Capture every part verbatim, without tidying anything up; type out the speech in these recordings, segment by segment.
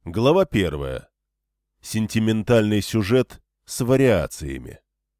Глава первая. Сентиментальный сюжет с вариациями.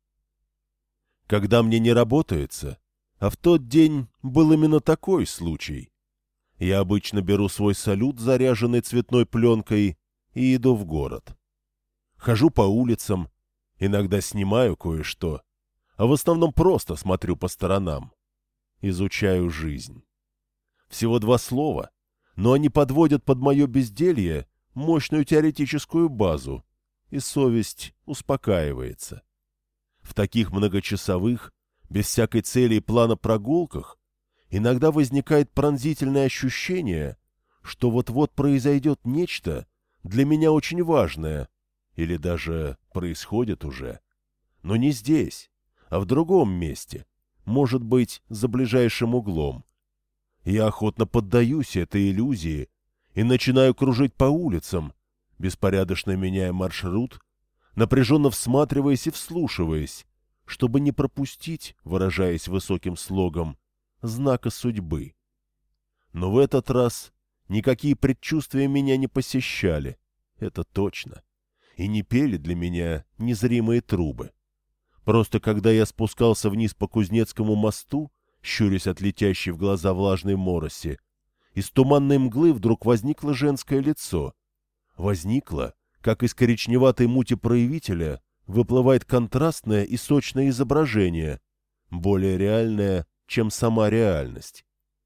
Когда мне не работается, а в тот день был именно такой случай, я обычно беру свой салют, заряженный цветной пленкой, и иду в город. Хожу по улицам, иногда снимаю кое-что, а в основном просто смотрю по сторонам, изучаю жизнь. Всего два слова, но они подводят под мое безделье мощную теоретическую базу, и совесть успокаивается. В таких многочасовых, без всякой цели и плана прогулках иногда возникает пронзительное ощущение, что вот-вот произойдет нечто для меня очень важное, или даже происходит уже, но не здесь, а в другом месте, может быть, за ближайшим углом. Я охотно поддаюсь этой иллюзии и начинаю кружить по улицам, беспорядочно меняя маршрут, напряженно всматриваясь и вслушиваясь, чтобы не пропустить, выражаясь высоким слогом, знака судьбы. Но в этот раз никакие предчувствия меня не посещали, это точно, и не пели для меня незримые трубы. Просто когда я спускался вниз по Кузнецкому мосту, щурясь от летящей в глаза влажной мороси, из туманной мглы вдруг возникло женское лицо. Возникло, как из коричневатой мути проявителя выплывает контрастное и сочное изображение, более реальное, чем сама реальность.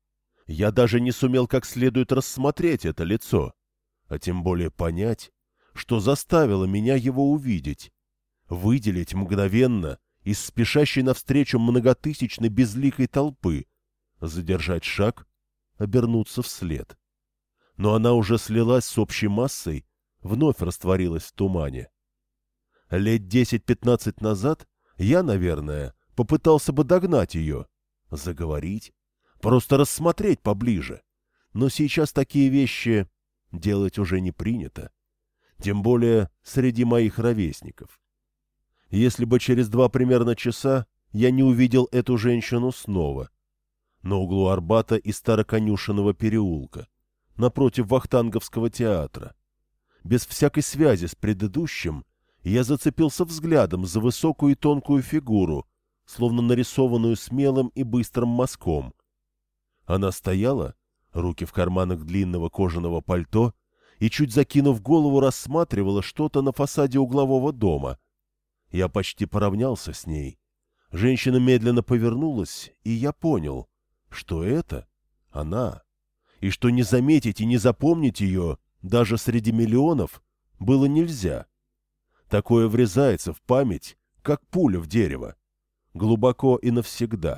Я даже не сумел как следует рассмотреть это лицо, а тем более понять, что заставило меня его увидеть, выделить мгновенно из спешащей навстречу многотысячной безликой толпы, задержать шаг, обернуться вслед. Но она уже слилась с общей массой, вновь растворилась в тумане. Лет десять-пятнадцать назад я, наверное, попытался бы догнать ее, заговорить, просто рассмотреть поближе. Но сейчас такие вещи делать уже не принято, тем более среди моих ровесников. Если бы через два примерно часа я не увидел эту женщину снова, на углу Арбата и Староконюшенного переулка, напротив Вахтанговского театра. Без всякой связи с предыдущим я зацепился взглядом за высокую и тонкую фигуру, словно нарисованную смелым и быстрым мазком. Она стояла, руки в карманах длинного кожаного пальто, и, чуть закинув голову, рассматривала что-то на фасаде углового дома. Я почти поравнялся с ней. Женщина медленно повернулась, и я понял, что это она, и что не заметить и не запомнить ее даже среди миллионов было нельзя. Такое врезается в память, как пуля в дерево, глубоко и навсегда.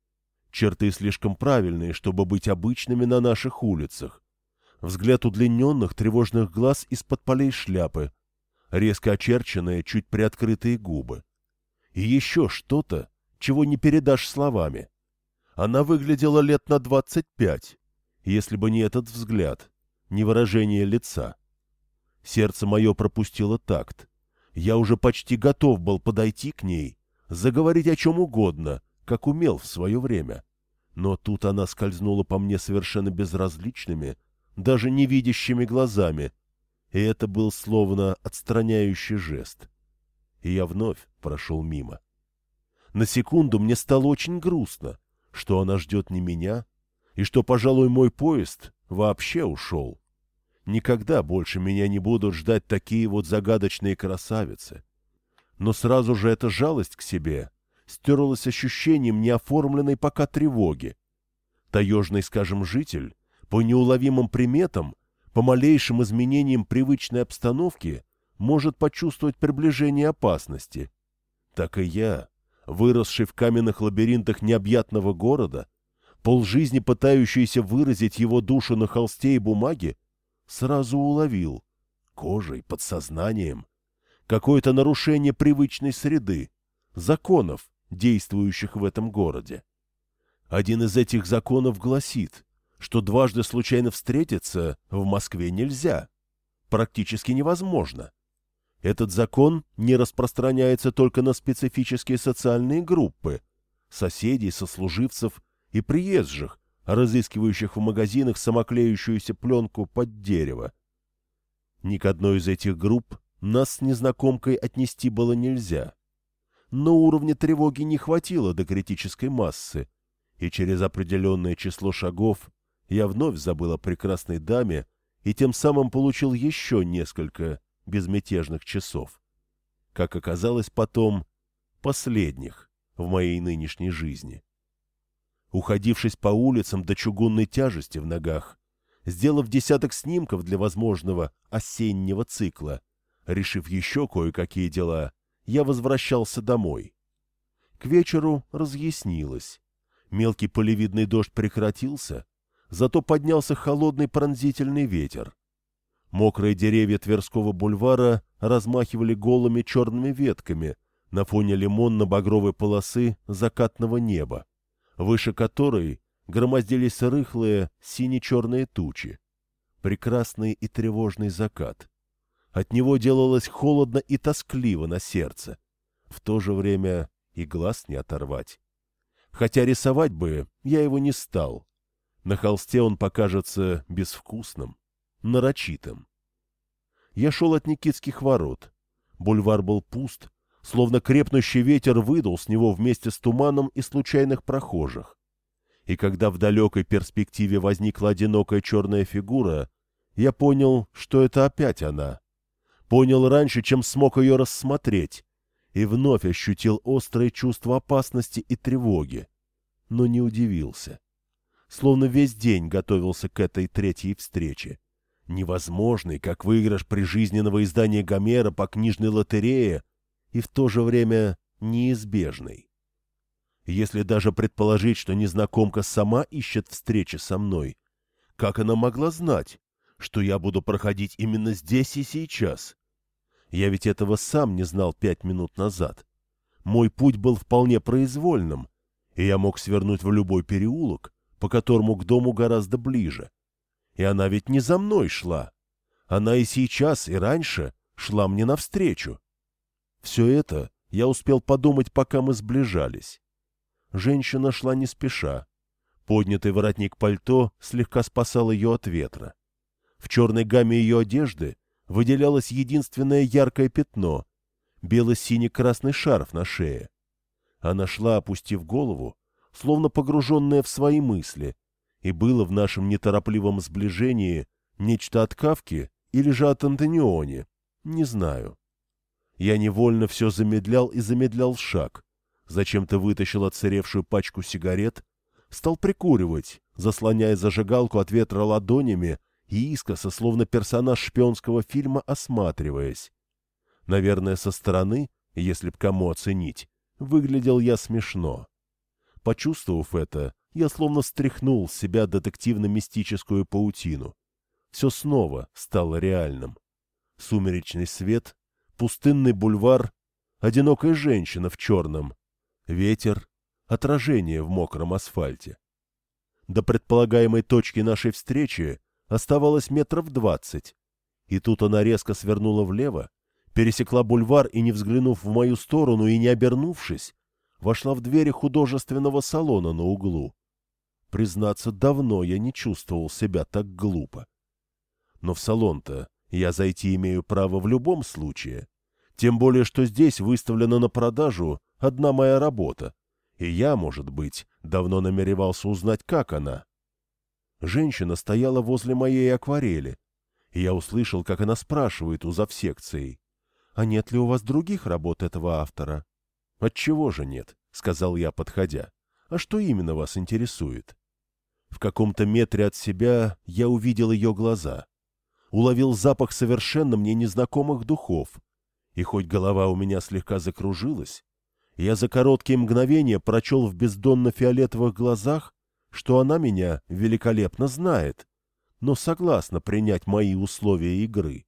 Черты слишком правильные, чтобы быть обычными на наших улицах. Взгляд удлиненных тревожных глаз из-под полей шляпы, резко очерченные, чуть приоткрытые губы. И еще что-то, чего не передашь словами. Она выглядела лет на двадцать пять, если бы не этот взгляд, не выражение лица. Сердце мое пропустило такт. Я уже почти готов был подойти к ней, заговорить о чем угодно, как умел в свое время. Но тут она скользнула по мне совершенно безразличными, даже невидящими глазами, и это был словно отстраняющий жест. И я вновь прошел мимо. На секунду мне стало очень грустно, что она ждет не меня, и что, пожалуй, мой поезд вообще ушел. Никогда больше меня не будут ждать такие вот загадочные красавицы. Но сразу же эта жалость к себе стерлась ощущением неоформленной пока тревоги. Таежный, скажем, житель, по неуловимым приметам, по малейшим изменениям привычной обстановки, может почувствовать приближение опасности. Так и я, выросший в каменных лабиринтах необъятного города, полжизни пытающийся выразить его душу на холсте и бумаге, сразу уловил, кожей, подсознанием, какое-то нарушение привычной среды, законов, действующих в этом городе. Один из этих законов гласит, что дважды случайно встретиться в Москве нельзя, практически невозможно. Этот закон не распространяется только на специфические социальные группы, соседей, сослуживцев и приезжих, разыскивающих в магазинах самоклеющуюся пленку под дерево. Ни к одной из этих групп нас с незнакомкой отнести было нельзя. Но уровня тревоги не хватило до критической массы, и через определенное число шагов я вновь забыл о прекрасной даме и тем самым получил еще несколько безмятежных часов. Как оказалось потом, последних в моей нынешней жизни. Уходившись по улицам до чугунной тяжести в ногах, сделав десяток снимков для возможного осеннего цикла, решив еще кое-какие дела, я возвращался домой. К вечеру разъяснилось. Мелкий полевидный дождь прекратился, зато поднялся холодный пронзительный ветер. Мокрые деревья Тверского бульвара размахивали голыми черными ветками на фоне лимонно-багровой полосы закатного неба, выше которой громоздились рыхлые сине-черные тучи. Прекрасный и тревожный закат. От него делалось холодно и тоскливо на сердце. В то же время и глаз не оторвать. Хотя рисовать бы я его не стал. На холсте он покажется безвкусным, нарочитым. Я шел от Никитских ворот. Бульвар был пуст, словно крепнущий ветер выдул с него вместе с туманом и случайных прохожих. И когда в далекой перспективе возникла одинокая черная фигура, я понял, что это опять она. Понял раньше, чем смог ее рассмотреть, и вновь ощутил острое чувство опасности и тревоги, но не удивился. Словно весь день готовился к этой третьей встрече. Невозможный, как выигрыш прижизненного издания Гомера по книжной лотерее, и в то же время неизбежный. Если даже предположить, что незнакомка сама ищет встречи со мной, как она могла знать, что я буду проходить именно здесь и сейчас? Я ведь этого сам не знал пять минут назад. Мой путь был вполне произвольным, и я мог свернуть в любой переулок, по которому к дому гораздо ближе. И она ведь не за мной шла. Она и сейчас, и раньше шла мне навстречу. Все это я успел подумать, пока мы сближались. Женщина шла не спеша. Поднятый воротник пальто слегка спасал ее от ветра. В черной гамме ее одежды выделялось единственное яркое пятно — бело-синий-красный шарф на шее. Она шла, опустив голову, словно погруженная в свои мысли, и было в нашем неторопливом сближении нечто от Кафки или же от Антониони, не знаю. Я невольно все замедлял и замедлял шаг, зачем-то вытащил отсыревшую пачку сигарет, стал прикуривать, заслоняя зажигалку от ветра ладонями и искоса, словно персонаж шпионского фильма, осматриваясь. Наверное, со стороны, если б кому оценить, выглядел я смешно. Почувствовав это, я словно стряхнул с себя детективно-мистическую паутину. Все снова стало реальным. Сумеречный свет, пустынный бульвар, одинокая женщина в черном, ветер, отражение в мокром асфальте. До предполагаемой точки нашей встречи оставалось метров двадцать, и тут она резко свернула влево, пересекла бульвар и, не взглянув в мою сторону и не обернувшись, вошла в двери художественного салона на углу. Признаться, давно я не чувствовал себя так глупо. Но в салон-то я зайти имею право в любом случае, тем более, что здесь выставлена на продажу одна моя работа, и я, может быть, давно намеревался узнать, как она. Женщина стояла возле моей акварели, и я услышал, как она спрашивает у завсекцией: «А нет ли у вас других работ этого автора?» «Отчего же нет?» — сказал я, подходя. «А что именно вас интересует?» В каком-то метре от себя я увидел ее глаза, уловил запах совершенно мне незнакомых духов, и хоть голова у меня слегка закружилась, я за короткие мгновения прочел в бездонно-фиолетовых глазах, что она меня великолепно знает, но согласна принять мои условия игры.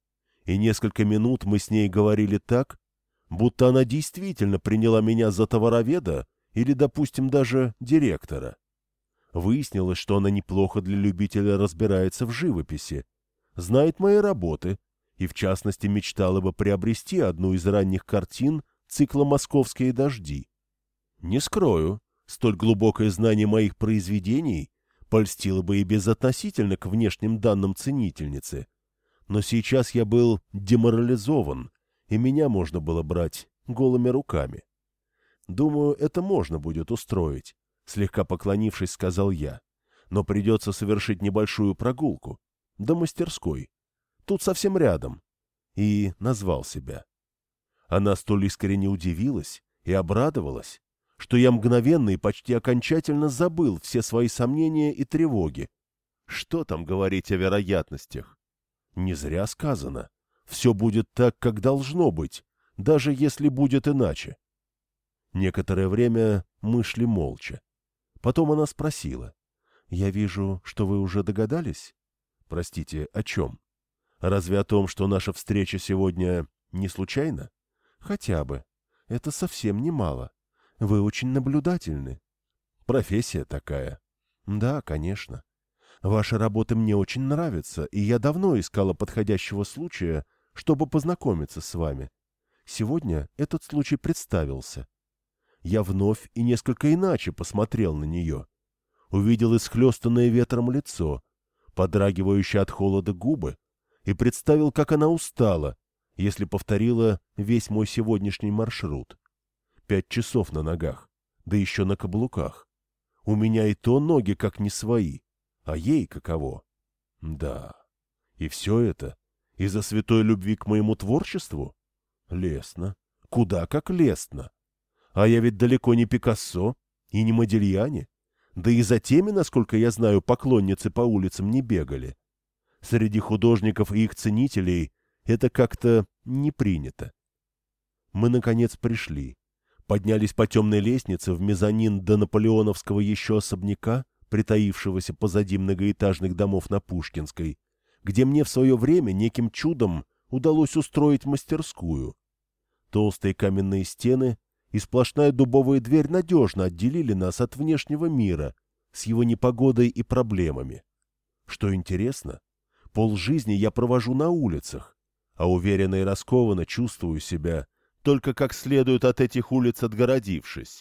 И несколько минут мы с ней говорили так, будто она действительно приняла меня за товароведа или, допустим, даже директора. Выяснилось, что она неплохо для любителя разбирается в живописи, знает мои работы и, в частности, мечтала бы приобрести одну из ранних картин цикла «Московские дожди». Не скрою, столь глубокое знание моих произведений польстило бы и безотносительно к внешним данным ценительницы, Но сейчас я был деморализован, и меня можно было брать голыми руками. «Думаю, это можно будет устроить», — слегка поклонившись, сказал я. «Но придется совершить небольшую прогулку. До мастерской. Тут совсем рядом». И назвал себя. Она столь искренне удивилась и обрадовалась, что я мгновенно и почти окончательно забыл все свои сомнения и тревоги. Что там говорить о вероятностях? Не зря сказано. Все будет так, как должно быть, даже если будет иначе. Некоторое время мы шли молча. Потом она спросила. «Я вижу, что вы уже догадались?» «Простите, о чем? Разве о том, что наша встреча сегодня не случайна?» «Хотя бы. Это совсем немало. Вы очень наблюдательны». «Профессия такая». «Да, конечно. Ваша работа мне очень нравится, и я давно искала подходящего случая, чтобы познакомиться с вами. Сегодня этот случай представился. Я вновь и несколько иначе посмотрел на нее. Увидел исхлестанное ветром лицо, подрагивающие от холода губы, и представил, как она устала, если повторила весь мой сегодняшний маршрут. Пять часов на ногах, да еще на каблуках. У меня и то ноги как не свои, а ей каково. Да, и все это из-за святой любви к моему творчеству? Лестно, куда как лестно. А я ведь далеко не Пикассо и не Модильяне. Да и за теми, насколько я знаю, поклонницы по улицам не бегали. Среди художников и их ценителей это как-то не принято. Мы, наконец, пришли. Поднялись по темной лестнице в мезонин до наполеоновского еще особняка, притаившегося позади многоэтажных домов на Пушкинской, где мне в свое время неким чудом удалось устроить мастерскую. Толстые каменные стены и сплошная дубовая дверь надежно отделили нас от внешнего мира с его непогодой и проблемами. Что интересно, полжизни я провожу на улицах, а уверенно и раскованно чувствую себя, только как следует от этих улиц отгородившись.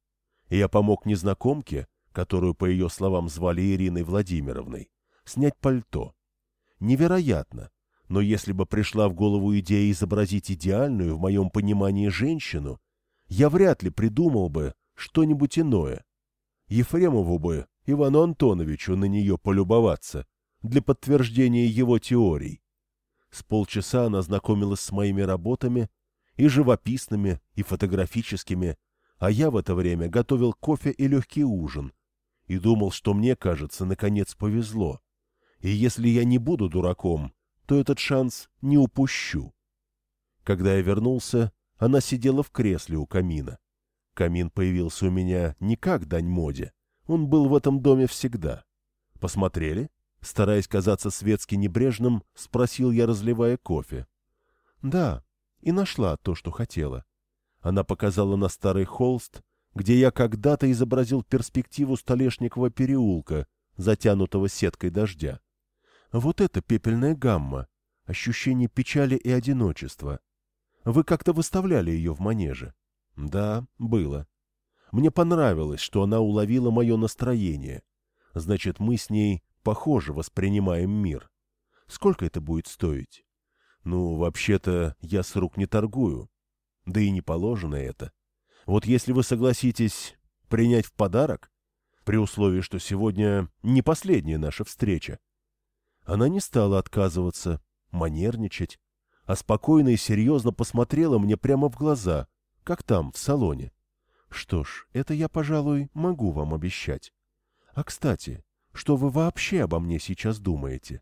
Я помог незнакомке, которую, по ее словам, звали Ириной Владимировной, снять пальто. Невероятно, но если бы пришла в голову идея изобразить идеальную, в моем понимании, женщину, я вряд ли придумал бы что-нибудь иное. Ефремову бы, Ивану Антоновичу, на нее полюбоваться для подтверждения его теорий. С полчаса она знакомилась с моими работами, и живописными, и фотографическими, а я в это время готовил кофе и легкий ужин, и думал, что мне, кажется, наконец повезло. И если я не буду дураком, то этот шанс не упущу. Когда я вернулся, она сидела в кресле у камина. Камин появился у меня не как дань моде, он был в этом доме всегда. «Посмотрели?» Стараясь казаться светски небрежным, спросил я, разливая кофе. «Да, и нашла то, что хотела». Она показала на старый холст, где я когда-то изобразил перспективу Столешникового переулка, затянутого сеткой дождя. Вот это пепельная гамма, ощущение печали и одиночества. Вы как-то выставляли ее в манеже? Да, было. Мне понравилось, что она уловила мое настроение. Значит, мы с ней похоже воспринимаем мир. Сколько это будет стоить? Ну, вообще-то, я с рук не торгую. Да и не положено это. Вот если вы согласитесь принять в подарок, при условии, что сегодня не последняя наша встреча. Она не стала отказываться, манерничать, а спокойно и серьезно посмотрела мне прямо в глаза, как там, в салоне. Что ж, это я, пожалуй, могу вам обещать. А, кстати, что вы вообще обо мне сейчас думаете?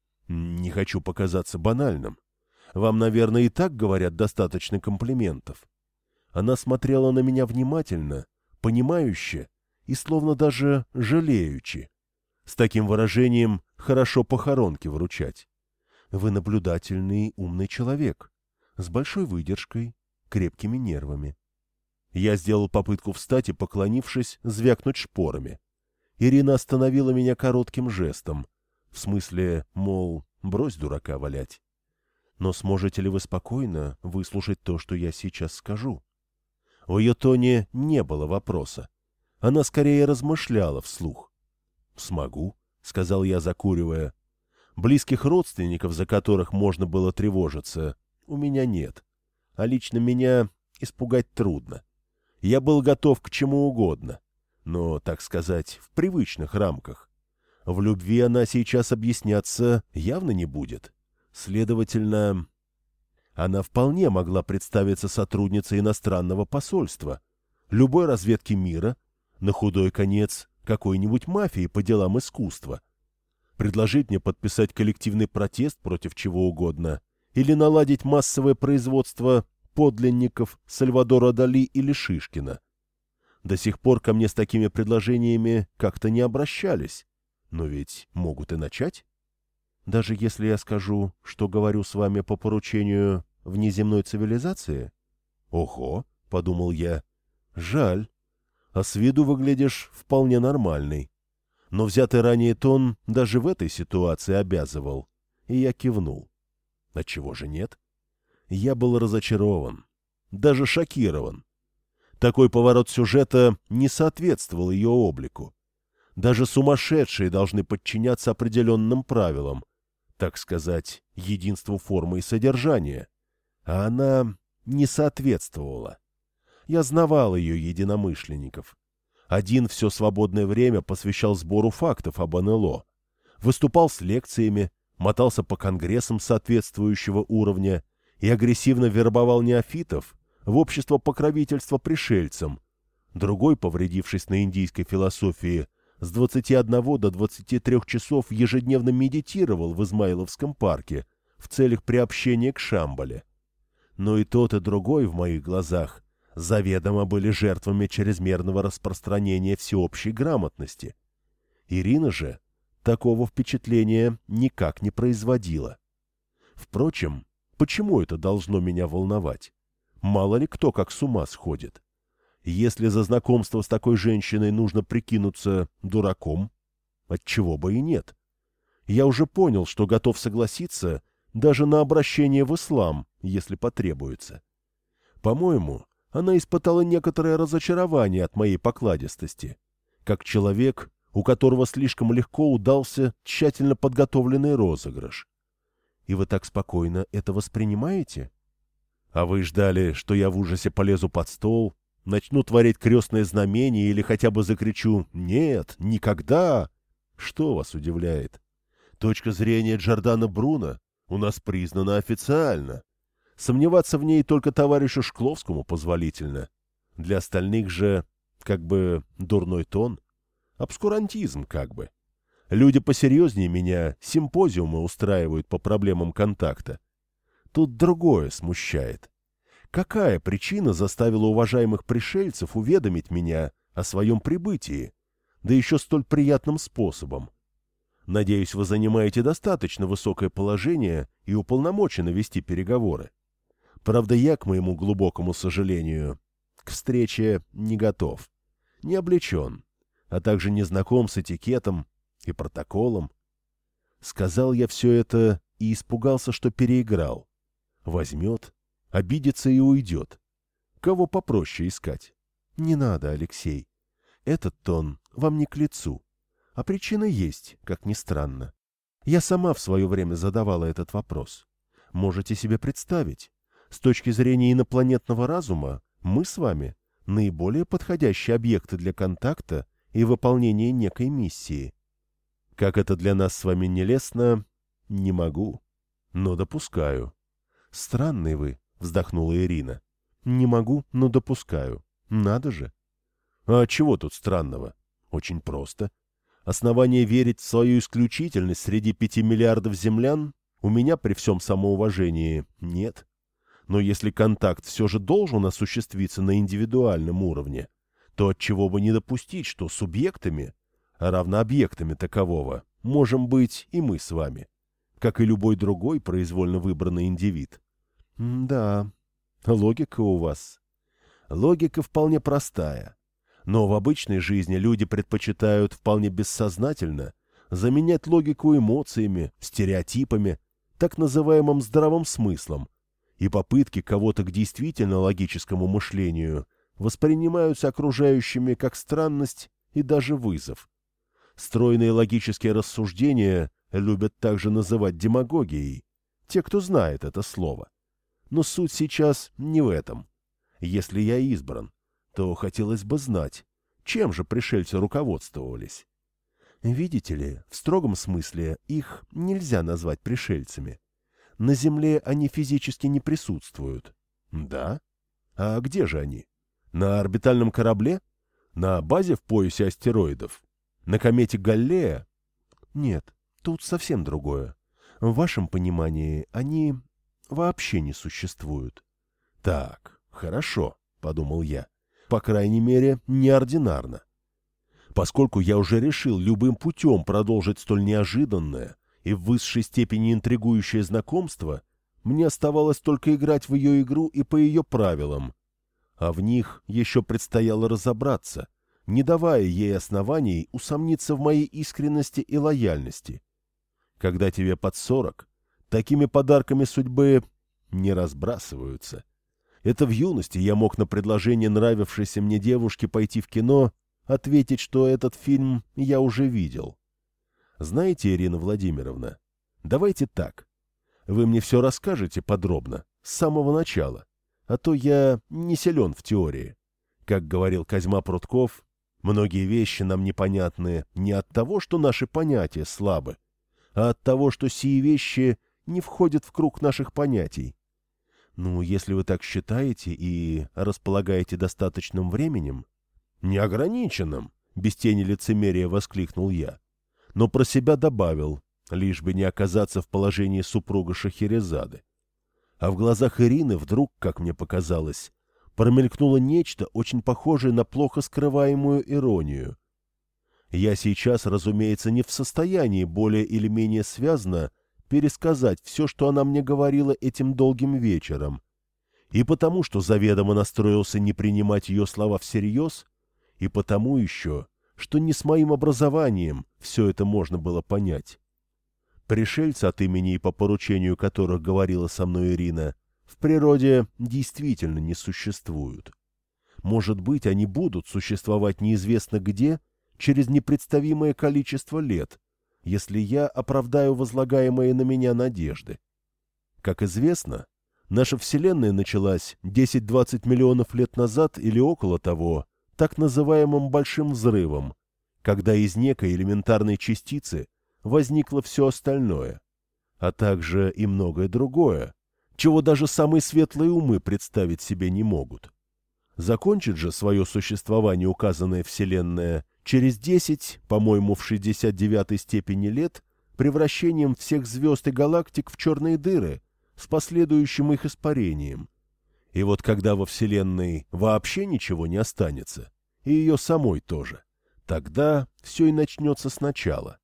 Не хочу показаться банальным. Вам, наверное, и так говорят достаточно комплиментов. Она смотрела на меня внимательно, понимающе и словно даже жалеючи. С таким выражением хорошо похоронки вручать. Вы наблюдательный, умный человек, с большой выдержкой, крепкими нервами. Я сделал попытку встать и, поклонившись, звякнуть шпорами. Ирина остановила меня коротким жестом, в смысле, мол, брось дурака валять. Но сможете ли вы спокойно выслушать то, что я сейчас скажу? В ее тоне не было вопроса. Она скорее размышляла вслух. «Смогу», — сказал я, закуривая. Близких родственников, за которых можно было тревожиться, у меня нет. А лично меня испугать трудно. Я был готов к чему угодно, но, так сказать, в привычных рамках. В любви она сейчас объясняться явно не будет. Следовательно, она вполне могла представиться сотрудницей иностранного посольства, любой разведки мира, на худой конец какой-нибудь мафии по делам искусства. Предложить мне подписать коллективный протест против чего угодно или наладить массовое производство подлинников Сальвадора Дали или Шишкина. До сих пор ко мне с такими предложениями как-то не обращались, но ведь могут и начать. Даже если я скажу, что говорю с вами по поручению внеземной цивилизации? Ого, — подумал я, — жаль, а с виду выглядишь вполне нормальный. Но взятый ранее тон даже в этой ситуации обязывал, и я кивнул. Отчего же нет? Я был разочарован, даже шокирован. Такой поворот сюжета не соответствовал ее облику. Даже сумасшедшие должны подчиняться определенным правилам, так сказать, единству формы и содержания. А она не соответствовала. Я знавал ее единомышленников. Один все свободное время посвящал сбору фактов об эн эл о. Выступал с лекциями, мотался по конгрессам соответствующего уровня и агрессивно вербовал неофитов в общество покровительства пришельцам. Другой, повредившись на индийской философии, с двадцати одного до двадцати трёх часов ежедневно медитировал в Измайловском парке в целях приобщения к Шамбале. Но и тот, и другой в моих глазах заведомо были жертвами чрезмерного распространения всеобщей грамотности. Ирина же такого впечатления никак не производила. Впрочем, почему это должно меня волновать? Мало ли кто как с ума сходит. Если за знакомство с такой женщиной нужно прикинуться дураком, отчего бы и нет. Я уже понял, что готов согласиться даже на обращение в ислам, если потребуется. По-моему, она испытала некоторое разочарование от моей покладистости, как человек, у которого слишком легко удался тщательно подготовленный розыгрыш. И вы так спокойно это воспринимаете? А вы ждали, что я в ужасе полезу под стол, начну творить крестное знамение или хотя бы закричу «Нет, никогда!» Что вас удивляет? Точка зрения Джордано Бруно у нас признана официально. Сомневаться в ней только товарищу Шкловскому позволительно. Для остальных же как бы дурной тон. Обскурантизм как бы. Люди посерьезнее меня симпозиумы устраивают по проблемам контакта. Тут другое смущает. Какая причина заставила уважаемых пришельцев уведомить меня о своем прибытии, да еще столь приятным способом? Надеюсь, вы занимаете достаточно высокое положение и уполномочены вести переговоры. Правда, я, к моему глубокому сожалению, к встрече не готов, не облечен, а также не знаком с этикетом и протоколом. Сказал я все это и испугался, что переиграл. Возьмет, обидится и уйдет. Кого попроще искать? Не надо, Алексей. Этот тон вам не к лицу. А причина есть, как ни странно. Я сама в свое время задавала этот вопрос. Можете себе представить, с точки зрения инопланетного разума, мы с вами наиболее подходящие объекты для контакта и выполнения некой миссии. Как это для нас с вами нелестно, не могу, но допускаю. Странный вы, вздохнула Ирина. Не могу, но допускаю. Надо же. А чего тут странного? Очень просто. Основания верить в свою исключительность среди пяти миллиардов землян у меня при всем самоуважении нет. Но если контакт все же должен осуществиться на индивидуальном уровне, то отчего бы не допустить, что субъектами, а равно объектами такового, можем быть и мы с вами, как и любой другой произвольно выбранный индивид. М да, логика у вас. Логика вполне простая. Но в обычной жизни люди предпочитают вполне бессознательно заменять логику эмоциями, стереотипами, так называемым здравым смыслом, и попытки кого-то к действительно логическому мышлению воспринимаются окружающими как странность и даже вызов. Стройные логические рассуждения любят также называть демагогией, те, кто знает это слово. Но суть сейчас не в этом. Если я избран, то хотелось бы знать, чем же пришельцы руководствовались. Видите ли, в строгом смысле их нельзя назвать пришельцами. На Земле они физически не присутствуют. Да? А где же они? На орбитальном корабле? На базе в поясе астероидов? На комете Галлея? Нет, тут совсем другое. В вашем понимании они вообще не существуют. Так, хорошо, подумал я. По крайней мере, неординарно. Поскольку я уже решил любым путем продолжить столь неожиданное и в высшей степени интригующее знакомство, мне оставалось только играть в ее игру и по ее правилам. А в них еще предстояло разобраться, не давая ей оснований усомниться в моей искренности и лояльности. Когда тебе под сорок, такими подарками судьбы не разбрасываются. Это в юности я мог на предложение нравившейся мне девушки пойти в кино ответить, что этот фильм я уже видел. Знаете, Ирина Владимировна, давайте так. Вы мне все расскажете подробно, с самого начала, а то я не силен в теории. Как говорил Козьма Прутков, многие вещи нам непонятны не от того, что наши понятия слабы, а от того, что сии вещи не входят в круг наших понятий. Ну, если вы так считаете и располагаете достаточным временем... Неограниченным, без тени лицемерия воскликнул я, но про себя добавил, лишь бы не оказаться в положении супруга Шахерезады. А в глазах Ирины вдруг, как мне показалось, промелькнуло нечто, очень похожее на плохо скрываемую иронию. Я сейчас, разумеется, не в состоянии более или менее связно пересказать все, что она мне говорила этим долгим вечером, и потому, что заведомо настроился не принимать ее слова всерьез, и потому еще, что не с моим образованием все это можно было понять. Пришельцы, от имени и по поручению которых говорила со мной Ирина, в природе действительно не существуют. Может быть, они будут существовать неизвестно где через непредставимое количество лет, если я оправдаю возлагаемые на меня надежды. Как известно, наша Вселенная началась десять-двадцать миллионов лет назад или около того, так называемым Большим Взрывом, когда из некой элементарной частицы возникло все остальное, а также и многое другое, чего даже самые светлые умы представить себе не могут. Закончит же свое существование указанная Вселенная через десять, по-моему, в шестьдесят девятой степени лет, превращением всех звезд и галактик в черные дыры с последующим их испарением. И вот когда во Вселенной вообще ничего не останется, и ее самой тоже, тогда все и начнется сначала.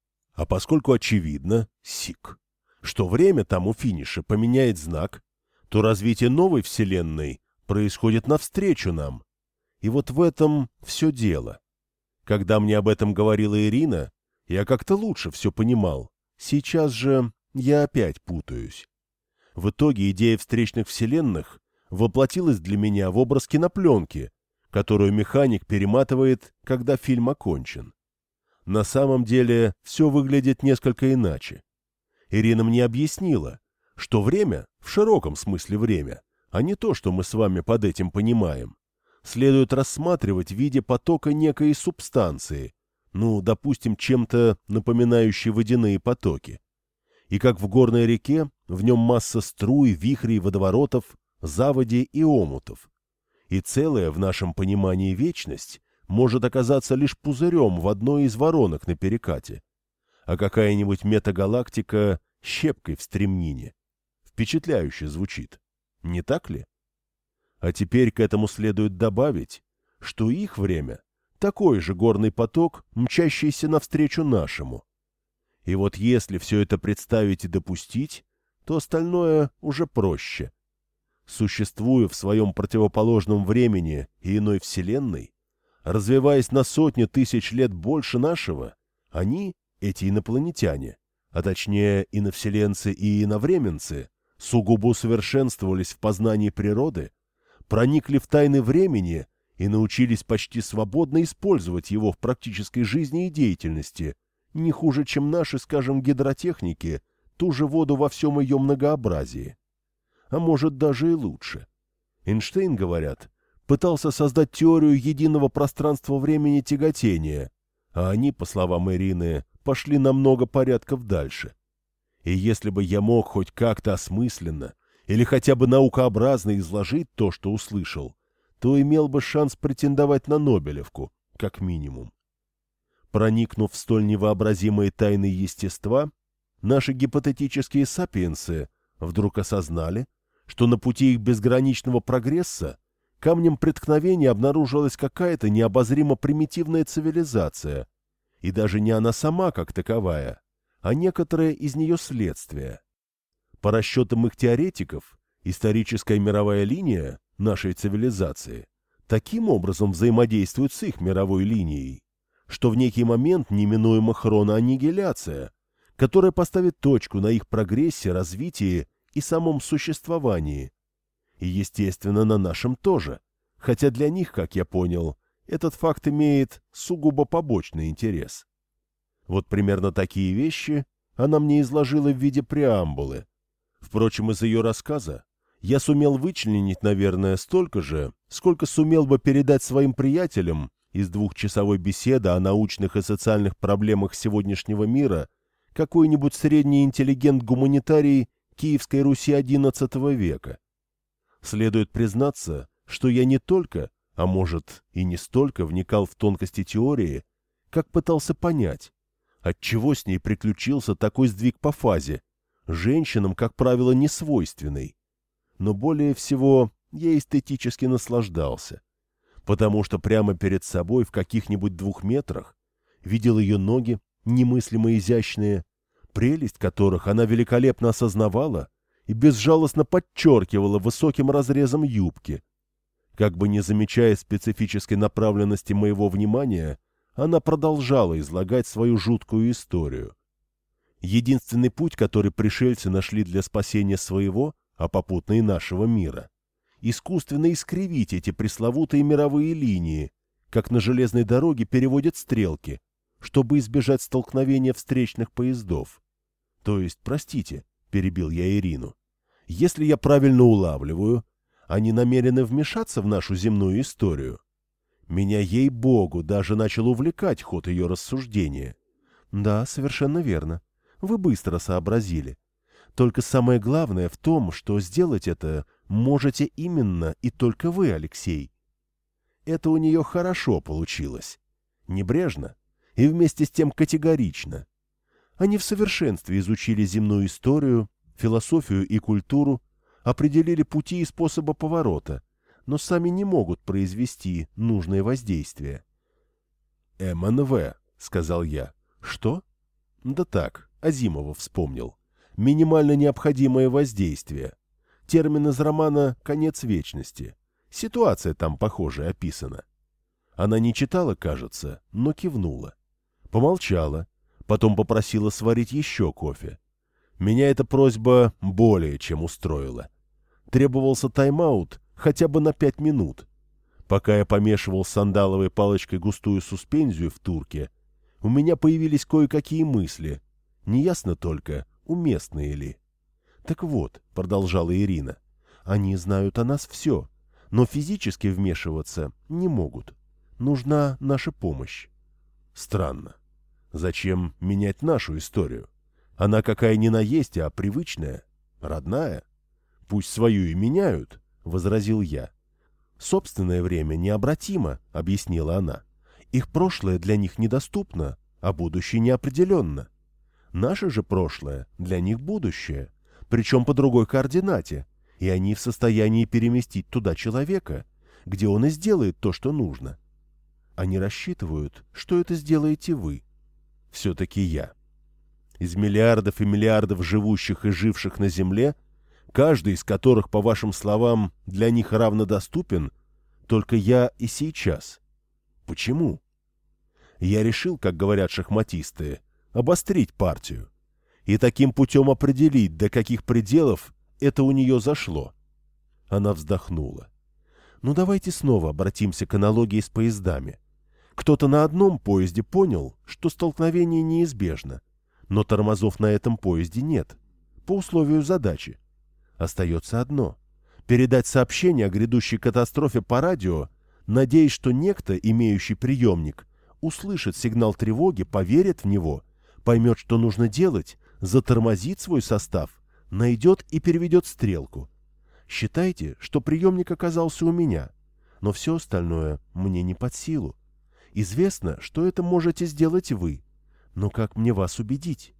А поскольку очевидно, сик, что время там у финиша поменяет знак, то развитие новой Вселенной происходит навстречу нам. И вот в этом все дело. Когда мне об этом говорила Ирина, я как-то лучше все понимал. Сейчас же я опять путаюсь. В итоге идея встречных вселенных воплотилась для меня в образ кинопленки, которую механик перематывает, когда фильм окончен. На самом деле все выглядит несколько иначе. Ирина мне объяснила, что время, в широком смысле время, а не то, что мы с вами под этим понимаем, следует рассматривать в виде потока некой субстанции, ну, допустим, чем-то напоминающей водяные потоки. И как в горной реке, в нем масса струй, вихрей, водоворотов, заводей и омутов. И целая в нашем понимании вечность может оказаться лишь пузырем в одной из воронок на перекате, а какая-нибудь метагалактика — щепкой в стремнине. Впечатляюще звучит, не так ли? А теперь к этому следует добавить, что их время — такой же горный поток, мчащийся навстречу нашему. И вот если все это представить и допустить, то остальное уже проще. Существуя в своем противоположном времени и иной вселенной, развиваясь на сотни тысяч лет больше нашего, они, эти инопланетяне, а точнее иновселенцы и иновременцы, сугубо усовершенствовались в познании природы, проникли в тайны времени и научились почти свободно использовать его в практической жизни и деятельности, не хуже, чем наши, скажем, гидротехники, ту же воду во всем ее многообразии. А может, даже и лучше. Эйнштейн, говорят, пытался создать теорию единого пространства-времени тяготения, а они, по словам Ирины, пошли на много порядков дальше. И если бы я мог хоть как-то осмысленно или хотя бы наукообразно изложить то, что услышал, то имел бы шанс претендовать на Нобелевку, как минимум. Проникнув в столь невообразимые тайны естества, наши гипотетические сапиенсы вдруг осознали, что на пути их безграничного прогресса камнем преткновения обнаружилась какая-то необозримо примитивная цивилизация, и даже не она сама как таковая, а некоторое из нее следствие. По расчетам их теоретиков, историческая мировая линия нашей цивилизации таким образом взаимодействует с их мировой линией, что в некий момент неминуема хроноаннигиляция, которая поставит точку на их прогрессе, развитии и самом существовании. И, естественно, на нашем тоже, хотя для них, как я понял, этот факт имеет сугубо побочный интерес. Вот примерно такие вещи она мне изложила в виде преамбулы. Впрочем, из ее рассказа я сумел вычленить, наверное, столько же, сколько сумел бы передать своим приятелям из двухчасовой беседы о научных и социальных проблемах сегодняшнего мира какой-нибудь средний интеллигент-гуманитарий Киевской Руси одиннадцатого века. Следует признаться, что я не только, а может и не столько вникал в тонкости теории, как пытался понять, отчего с ней приключился такой сдвиг по фазе, женщинам, как правило, не свойственный. Но более всего я эстетически наслаждался, потому что прямо перед собой в каких-нибудь двух метрах видел ее ноги, немыслимо изящные, прелесть которых она великолепно осознавала и безжалостно подчеркивала высоким разрезом юбки. Как бы не замечая специфической направленности моего внимания, она продолжала излагать свою жуткую историю. Единственный путь, который пришельцы нашли для спасения своего, а попутно и нашего мира, искусственно искривить эти пресловутые мировые линии, как на железной дороге переводят стрелки, чтобы избежать столкновения встречных поездов. То есть, простите, перебил я Ирину, если я правильно улавливаю, они намерены вмешаться в нашу земную историю. Меня, ей-богу, даже начал увлекать ход ее рассуждения. Да, совершенно верно. Вы быстро сообразили. Только самое главное в том, что сделать это можете именно и только вы, Алексей. Это у нее хорошо получилось. Небрежно и вместе с тем категорично. Они в совершенстве изучили земную историю, философию и культуру, определили пути и способы поворота, но сами не могут произвести нужное воздействие. «эм эн вэ», — сказал я. «Что?» «Да так, Азимова вспомнил. Минимально необходимое воздействие. Термин из романа «Конец вечности». Ситуация там, похоже, описана». Она не читала, кажется, но кивнула. Помолчала, потом попросила сварить еще кофе. Меня эта просьба более чем устроила. Требовался тайм-аут хотя бы на пять минут. Пока я помешивал сандаловой палочкой густую суспензию в турке, у меня появились кое-какие мысли. Неясно только, уместные ли. «Так вот», — продолжала Ирина, — «они знают о нас все, но физически вмешиваться не могут. Нужна наша помощь». Странно. Зачем менять нашу историю? Она какая ни на есть, а привычная, родная. Пусть свою и меняют, — возразил я. Собственное время необратимо, — объяснила она. Их прошлое для них недоступно, а будущее неопределенно. Наше же прошлое для них будущее, причем по другой координате, и они в состоянии переместить туда человека, где он и сделает то, что нужно. Они рассчитывают, что это сделаете вы. Все-таки я. Из миллиардов и миллиардов живущих и живших на Земле, каждый из которых, по вашим словам, для них равнодоступен, только я и сейчас. Почему? Я решил, как говорят шахматисты, обострить партию и таким путем определить, до каких пределов это у нее зашло. Она вздохнула. Ну давайте снова обратимся к аналогии с поездами. Кто-то на одном поезде понял, что столкновение неизбежно, но тормозов на этом поезде нет, по условию задачи. Остается одно — передать сообщение о грядущей катастрофе по радио, надеясь, что некто, имеющий приемник, услышит сигнал тревоги, поверит в него, поймет, что нужно делать, затормозит свой состав, найдет и переведет стрелку. Считайте, что приемник оказался у меня, но все остальное мне не под силу. Известно, что это можете сделать вы, но как мне вас убедить?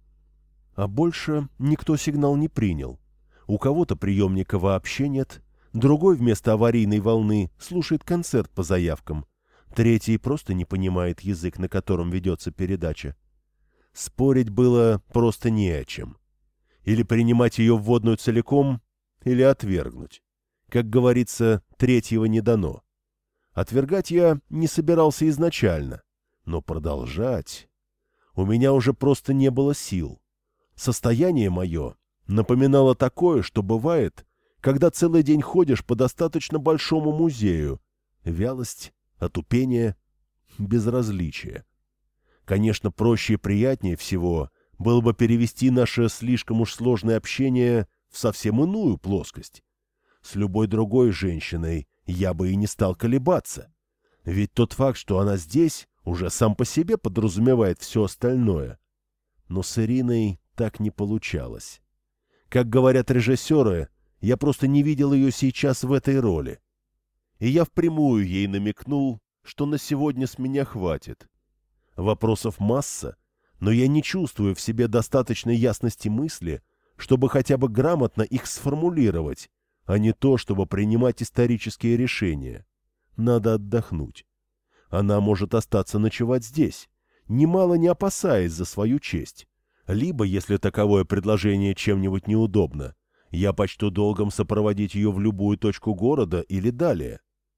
А больше никто сигнал не принял. У кого-то приемника вообще нет, другой вместо аварийной волны слушает концерт по заявкам, третий просто не понимает язык, на котором ведется передача. Спорить было просто не о чем. Или принимать ее вводную целиком, или отвергнуть. Как говорится, третьего не дано. Отвергать я не собирался изначально, но продолжать... У меня уже просто не было сил. Состояние мое напоминало такое, что бывает, когда целый день ходишь по достаточно большому музею. Вялость, отупение, безразличие. Конечно, проще и приятнее всего было бы перевести наше слишком уж сложное общение в совсем иную плоскость. С любой другой женщиной я бы и не стал колебаться. Ведь тот факт, что она здесь, уже сам по себе подразумевает все остальное. Но с Ириной так не получалось. Как говорят режиссеры, я просто не видел ее сейчас в этой роли. И я впрямую ей намекнул, что на сегодня с меня хватит. Вопросов масса, но я не чувствую в себе достаточной ясности мысли, чтобы хотя бы грамотно их сформулировать, а не то, чтобы принимать исторические решения. Надо отдохнуть. Она может остаться ночевать здесь, немало не опасаясь за свою честь. Либо, если таковое предложение чем-нибудь неудобно, я почту долгом сопроводить ее в любую точку города или далее.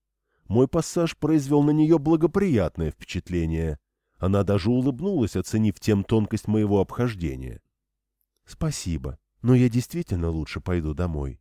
Мой пассаж произвел на нее благоприятное впечатление. Она даже улыбнулась, оценив тем тонкость моего обхождения. «Спасибо, но я действительно лучше пойду домой».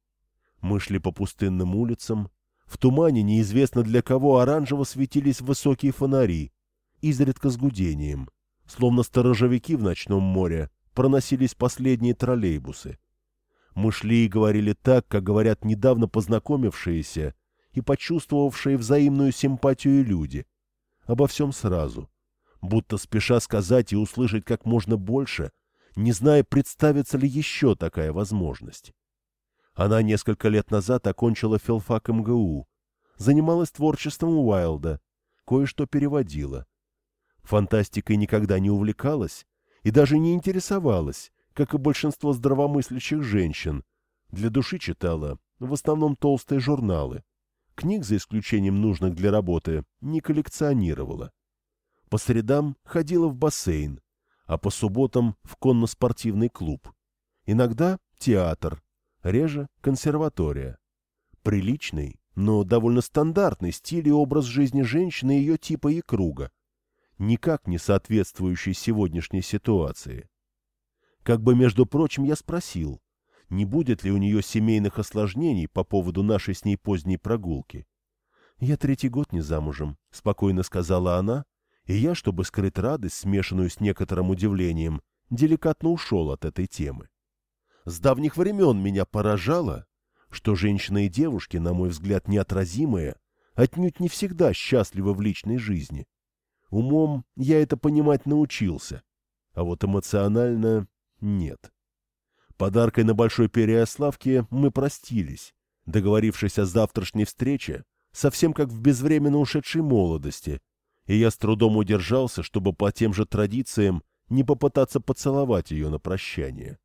Мы шли по пустынным улицам. В тумане неизвестно для кого оранжево светились высокие фонари, изредка с гудением. Словно сторожевики в ночном море проносились последние троллейбусы. Мы шли и говорили так, как говорят недавно познакомившиеся и почувствовавшие взаимную симпатию люди. Обо всем сразу. Будто спеша сказать и услышать как можно больше, не зная, представится ли еще такая возможность. Она несколько лет назад окончила филфак эм гэ у, занималась творчеством Уайлда, кое-что переводила. Фантастикой никогда не увлекалась и даже не интересовалась, как и большинство здравомыслящих женщин. Для души читала в основном толстые журналы. Книг, за исключением нужных для работы, не коллекционировала. По средам ходила в бассейн, а по субботам в конно-спортивный клуб. Иногда театр, реже консерватория. Приличный, но довольно стандартный стиль и образ жизни женщины ее типа и круга, никак не соответствующий сегодняшней ситуации. Как бы, между прочим, я спросил, не будет ли у нее семейных осложнений по поводу нашей с ней поздней прогулки. «Я третий год не замужем», — спокойно сказала она, и я, чтобы скрыть радость, смешанную с некоторым удивлением, деликатно ушел от этой темы. С давних времен меня поражало, что женщины и девушки, на мой взгляд, неотразимые, отнюдь не всегда счастливы в личной жизни. Умом я это понимать научился, а вот эмоционально нет. Подаркой на Большой Переяславке мы простились, договорившись о завтрашней встрече, совсем как в безвременно ушедшей молодости, и я с трудом удержался, чтобы по тем же традициям не попытаться поцеловать ее на прощание.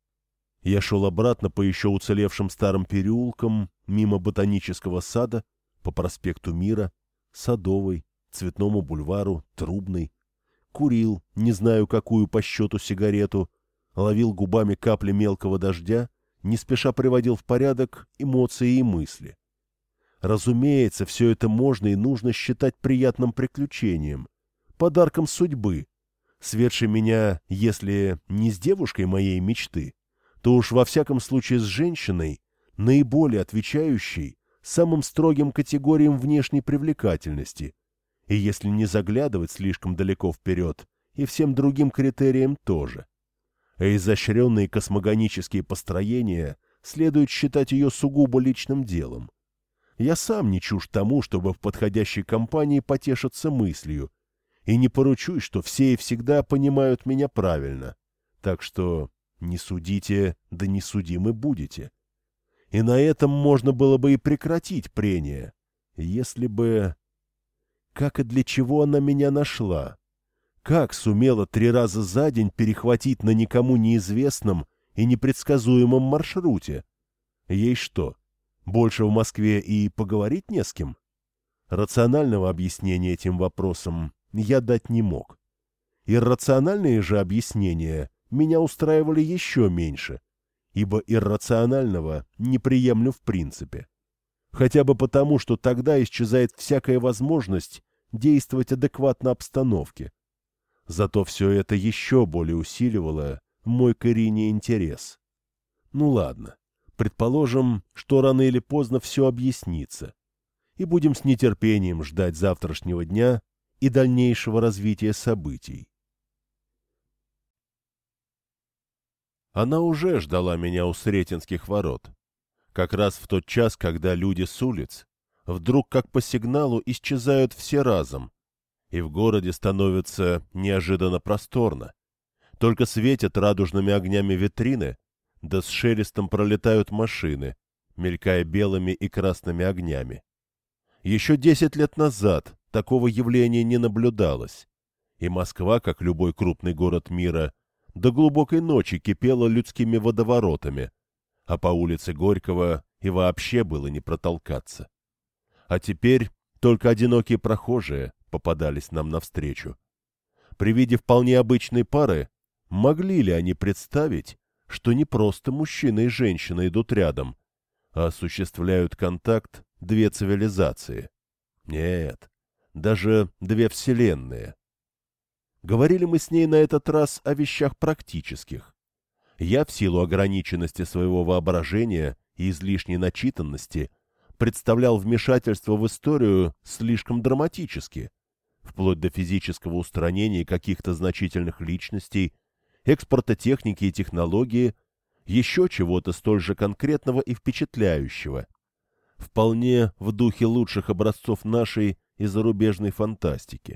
Я шел обратно по еще уцелевшим старым переулкам, мимо Ботанического сада, по проспекту Мира, Садовой, Цветному бульвару, Трубной. Курил, не знаю какую по счету сигарету, ловил губами капли мелкого дождя, не спеша приводил в порядок эмоции и мысли. Разумеется, все это можно и нужно считать приятным приключением, подарком судьбы, сведшей меня, если не с девушкой моей мечты, то уж во всяком случае с женщиной, наиболее отвечающей самым строгим категориям внешней привлекательности И если не заглядывать слишком далеко вперед, и всем другим критериям тоже. А изощренные космогонические построения следует считать ее сугубо личным делом. Я сам не чужд тому, чтобы в подходящей компании потешиться мыслью, и не поручусь, что все и всегда понимают меня правильно. Так что не судите, да не судимы будете. И на этом можно было бы и прекратить прение, если бы... Как и для чего она меня нашла? Как сумела три раза за день перехватить на никому неизвестном и непредсказуемом маршруте? Ей что, больше в Москве и поговорить не с кем? Рационального объяснения этим вопросам я дать не мог. Иррациональные же объяснения меня устраивали еще меньше, ибо иррационального не приемлю в принципе. Хотя бы потому, что тогда исчезает всякая возможность действовать адекватно обстановке. Зато все это еще более усиливало мой к Ирине интерес. Ну ладно, предположим, что рано или поздно все объяснится, и будем с нетерпением ждать завтрашнего дня и дальнейшего развития событий. Она уже ждала меня у Сретенских ворот. Как раз в тот час, когда люди с улиц вдруг как по сигналу исчезают все разом, и в городе становится неожиданно просторно. Только светят радужными огнями витрины, да с шелестом пролетают машины, мелькая белыми и красными огнями. Еще десять лет назад такого явления не наблюдалось, и Москва, как любой крупный город мира, до глубокой ночи кипела людскими водоворотами, а по улице Горького и вообще было не протолкаться. А теперь только одинокие прохожие попадались нам навстречу. При виде вполне обычной пары могли ли они представить, что не просто мужчина и женщина идут рядом, а осуществляют контакт две цивилизации? Нет, даже две вселенные. Говорили мы с ней на этот раз о вещах практических. Я в силу ограниченности своего воображения и излишней начитанности представлял вмешательство в историю слишком драматически, вплоть до физического устранения каких-то значительных личностей, экспорта техники и технологии, еще чего-то столь же конкретного и впечатляющего, вполне в духе лучших образцов нашей и зарубежной фантастики.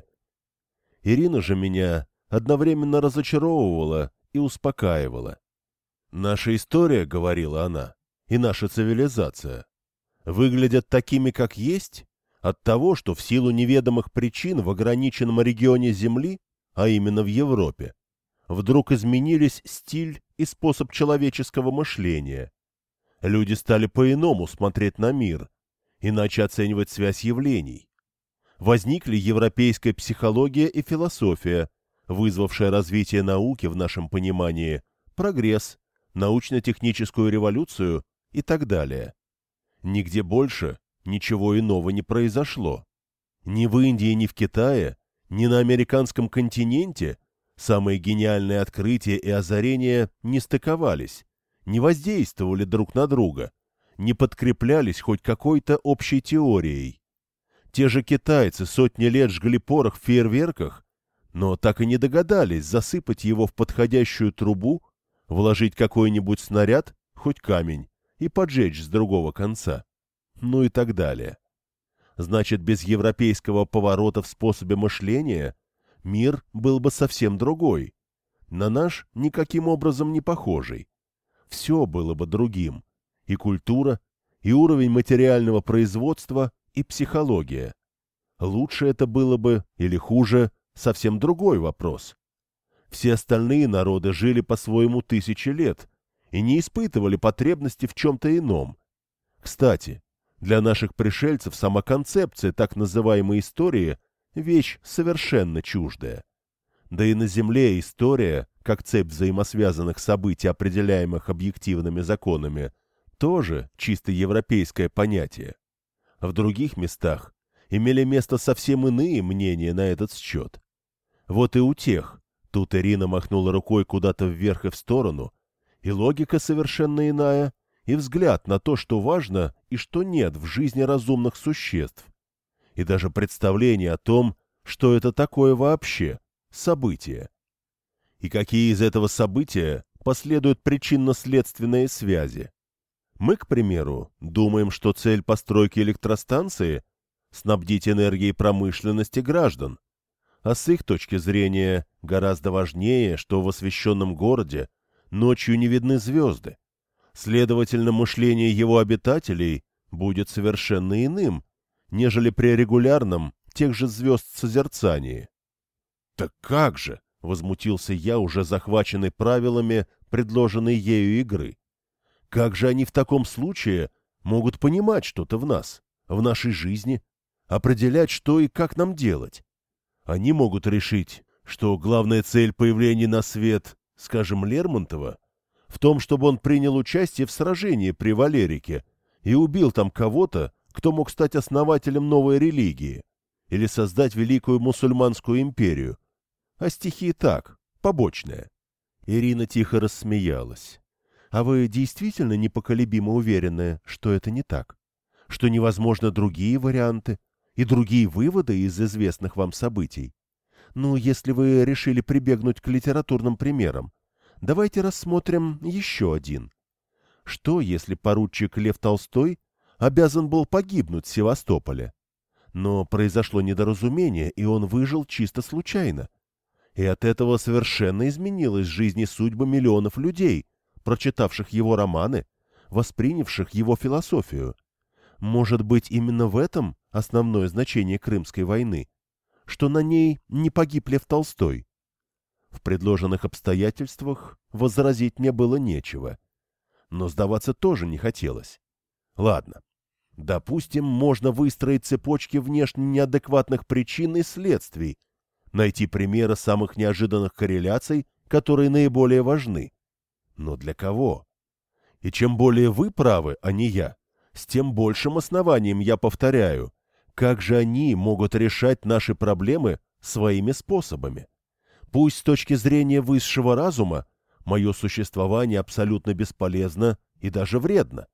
Ирина же меня одновременно разочаровывала и успокаивала. «Наша история, — говорила она, — и наша цивилизация выглядят такими, как есть, от того, что в силу неведомых причин в ограниченном регионе Земли, а именно в Европе, вдруг изменились стиль и способ человеческого мышления. Люди стали по-иному смотреть на мир, иначе оценивать связь явлений. Возникли европейская психология и философия, вызвавшая развитие науки в нашем понимании, прогресс, научно-техническую революцию и так далее. Нигде больше ничего иного не произошло. Ни в Индии, ни в Китае, ни на американском континенте самые гениальные открытия и озарения не стыковались, не воздействовали друг на друга, не подкреплялись хоть какой-то общей теорией. Те же китайцы сотни лет жгли порох в фейерверках, но так и не догадались засыпать его в подходящую трубу, вложить какой-нибудь снаряд, хоть камень, и поджечь с другого конца. Ну и так далее. Значит, без европейского поворота в способе мышления мир был бы совсем другой, на наш никаким образом не похожий. Все было бы другим. И культура, и уровень материального производства, и психология. Лучше это было бы или хуже — совсем другой вопрос. Все остальные народы жили по-своему тысячи лет и не испытывали потребности в чем-то ином. Кстати, для наших пришельцев сама концепция так называемой истории — вещь совершенно чуждая. Да и на Земле история, как цепь взаимосвязанных событий, определяемых объективными законами, тоже чисто европейское понятие. В других местах имели место совсем иные мнения на этот счет. Вот и у тех, тут Ирина махнула рукой куда-то вверх и в сторону, и логика совершенно иная, и взгляд на то, что важно и что нет в жизни разумных существ. и даже представления о том, что это такое вообще событие. И какие из этого события последуют причинно-следственные связи. Мы, к примеру, думаем, что цель постройки электростанции – снабдить энергией промышленности граждан, а с их точки зрения гораздо важнее, что в освещенном городе ночью не видны звезды. Следовательно, мышление его обитателей будет совершенно иным, нежели при регулярном тех же звезд созерцании. «Так как же?» — возмутился я, уже захваченный правилами предложенной ею игры. «Как же они в таком случае могут понимать что-то в нас, в нашей жизни, определять, что и как нам делать? Они могут решить, что главная цель появления на свет, скажем, Лермонтова, в том, чтобы он принял участие в сражении при Валерике и убил там кого-то, кто мог стать основателем новой религии или создать великую мусульманскую империю. А стихи так, побочные». Ирина тихо рассмеялась. «А вы действительно непоколебимо уверены, что это не так? Что невозможны другие варианты и другие выводы из известных вам событий? Ну, если вы решили прибегнуть к литературным примерам, давайте рассмотрим еще один. Что, если поручик Лев Толстой обязан был погибнуть в Севастополе? Но произошло недоразумение, и он выжил чисто случайно. И от этого совершенно изменилась жизнь и судьба миллионов людей, прочитавших его романы, воспринявших его философию. Может быть, именно в этом основное значение Крымской войны, что на ней не погиб Лев Толстой? В предложенных обстоятельствах возразить мне было нечего. Но сдаваться тоже не хотелось. Ладно, допустим, можно выстроить цепочки внешне неадекватных причин и следствий, найти примеры самых неожиданных корреляций, которые наиболее важны. Но для кого? И чем более вы правы, а не я, с тем большим основанием я повторяю, как же они могут решать наши проблемы своими способами. Пусть с точки зрения высшего разума мое существование абсолютно бесполезно и даже вредно.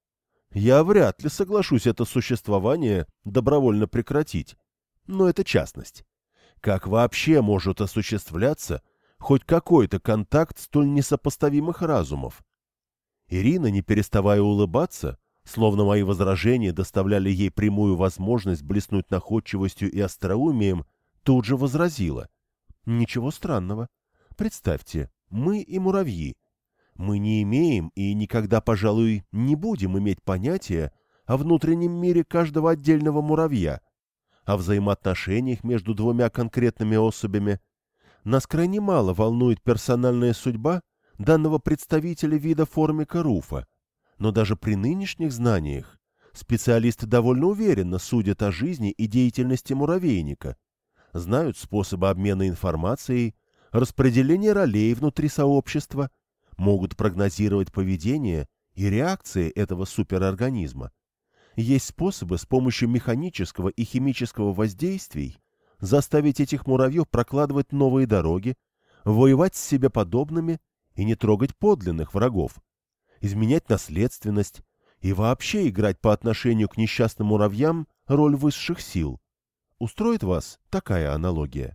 Я вряд ли соглашусь это существование добровольно прекратить. Но это частность. Как вообще может осуществляться хоть какой-то контакт столь несопоставимых разумов? Ирина, не переставая улыбаться, словно мои возражения доставляли ей прямую возможность блеснуть находчивостью и остроумием, тут же возразила. Ничего странного. Представьте, мы и муравьи. Мы не имеем и никогда, пожалуй, не будем иметь понятия о внутреннем мире каждого отдельного муравья, о взаимоотношениях между двумя конкретными особями. Нас крайне мало волнует персональная судьба данного представителя вида формика руфа, но даже при нынешних знаниях специалисты довольно уверенно судят о жизни и деятельности муравейника, знают способы обмена информацией, распределения ролей внутри сообщества, могут прогнозировать поведение и реакции этого суперорганизма. Есть способы с помощью механического и химического воздействий заставить этих муравьев прокладывать новые дороги, воевать с себе подобными и не трогать подлинных врагов, изменять наследственность и вообще играть по отношению к несчастным муравьям роль высших сил. Устроит вас такая аналогия?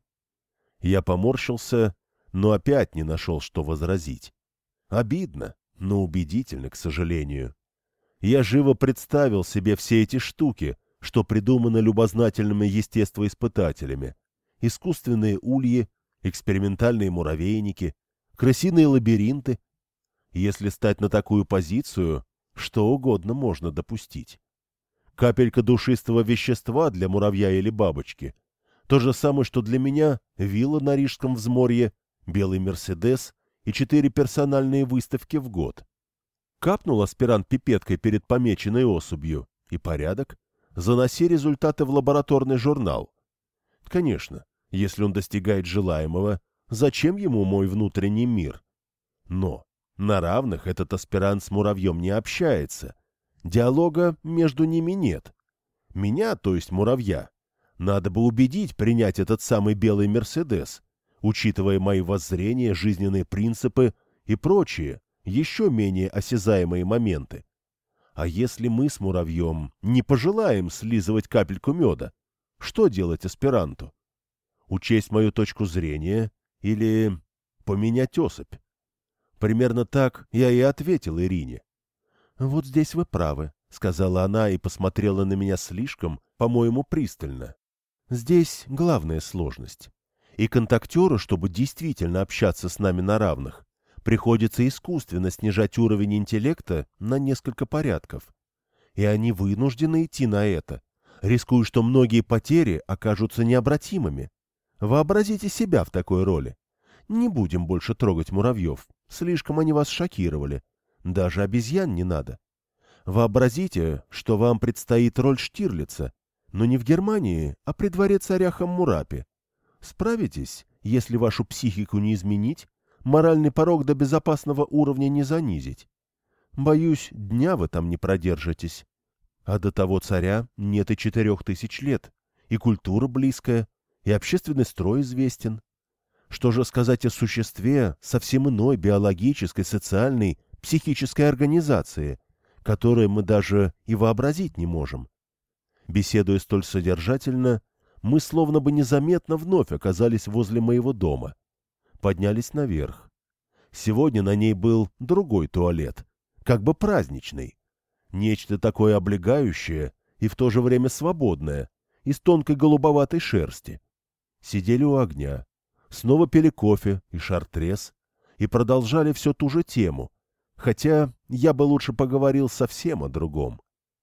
Я поморщился, но опять не нашел, что возразить. Обидно, но убедительно, к сожалению. Я живо представил себе все эти штуки, что придуманы любознательными естествоиспытателями. Искусственные ульи, экспериментальные муравейники, крысиные лабиринты. Если стать на такую позицию, что угодно можно допустить. Капелька душистого вещества для муравья или бабочки. То же самое, что для меня вилла на Рижском взморье, белый Мерседес и четыре персональные выставки в год. Капнул аспирант пипеткой перед помеченной особью, и порядок. Заноси результаты в лабораторный журнал. Конечно, если он достигает желаемого, зачем ему мой внутренний мир? Но на равных этот аспирант с муравьем не общается. Диалога между ними нет. Меня, то есть муравья, надо бы убедить принять этот самый белый Мерседес, учитывая мои воззрения, жизненные принципы и прочие, еще менее осязаемые моменты. А если мы с муравьем не пожелаем слизывать капельку меда, Что делать аспиранту? Учесть мою точку зрения или поменять особь? Примерно так я и ответил Ирине. «Вот здесь вы правы», — сказала она и посмотрела на меня слишком, по-моему, пристально. «Здесь главная сложность. И контактеру, чтобы действительно общаться с нами на равных, приходится искусственно снижать уровень интеллекта на несколько порядков. И они вынуждены идти на это, рискуя, что многие потери окажутся необратимыми. Вообразите себя в такой роли. Не будем больше трогать муравьев, слишком они вас шокировали. Даже обезьян не надо. Вообразите, что вам предстоит роль Штирлица, но не в Германии, а при дворе царя Хаммурапи. Справитесь, если вашу психику не изменить, моральный порог до безопасного уровня не занизить? Боюсь, дня вы там не продержитесь. А до того царя нет и четырех тысяч лет, и культура близкая, и общественный строй известен. Что же сказать о существе совсем иной биологической, социальной, психической организации, которой мы даже и вообразить не можем? Беседуя столь содержательно, мы словно бы незаметно вновь оказались возле моего дома. Поднялись наверх. Сегодня на ней был другой туалет, как бы праздничный. Нечто такое облегающее и в то же время свободное, из тонкой голубоватой шерсти. Сидели у огня, снова пили кофе и шартрез и продолжали все ту же тему, хотя я бы лучше поговорил совсем о другом.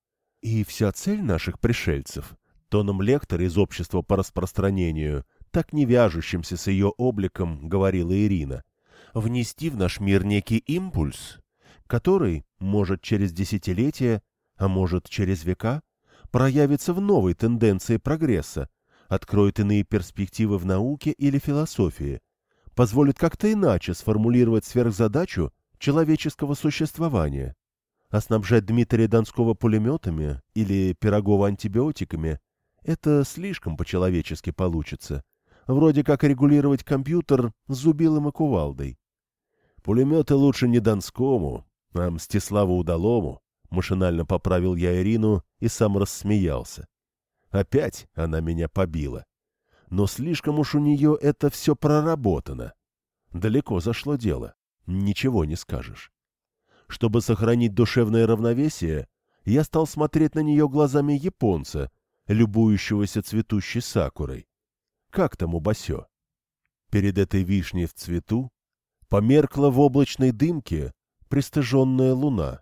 И вся цель наших пришельцев, тоном лектора из общества по распространению, так не вяжущимся с ее обликом, говорила Ирина, внести в наш мир некий импульс, который, может, через десятилетия, а может, через века, проявится в новой тенденции прогресса, откроет иные перспективы в науке или философии, позволит как-то иначе сформулировать сверхзадачу человеческого существования. А снабжать Дмитрия Донского пулеметами или Пирогова антибиотиками — это слишком по-человечески получится. Вроде как регулировать компьютер зубилом и кувалдой. Пулеметы лучше не Донскому, а Мстиславу Удалому, машинально поправил я Ирину и сам рассмеялся. Опять она меня побила. Но слишком уж у нее это все проработано. Далеко зашло дело, ничего не скажешь. Чтобы сохранить душевное равновесие, я стал смотреть на нее глазами японца, любующегося цветущей сакурой. Как там у Басё? Перед этой вишней в цвету померкла в облачной дымке пристыженная луна.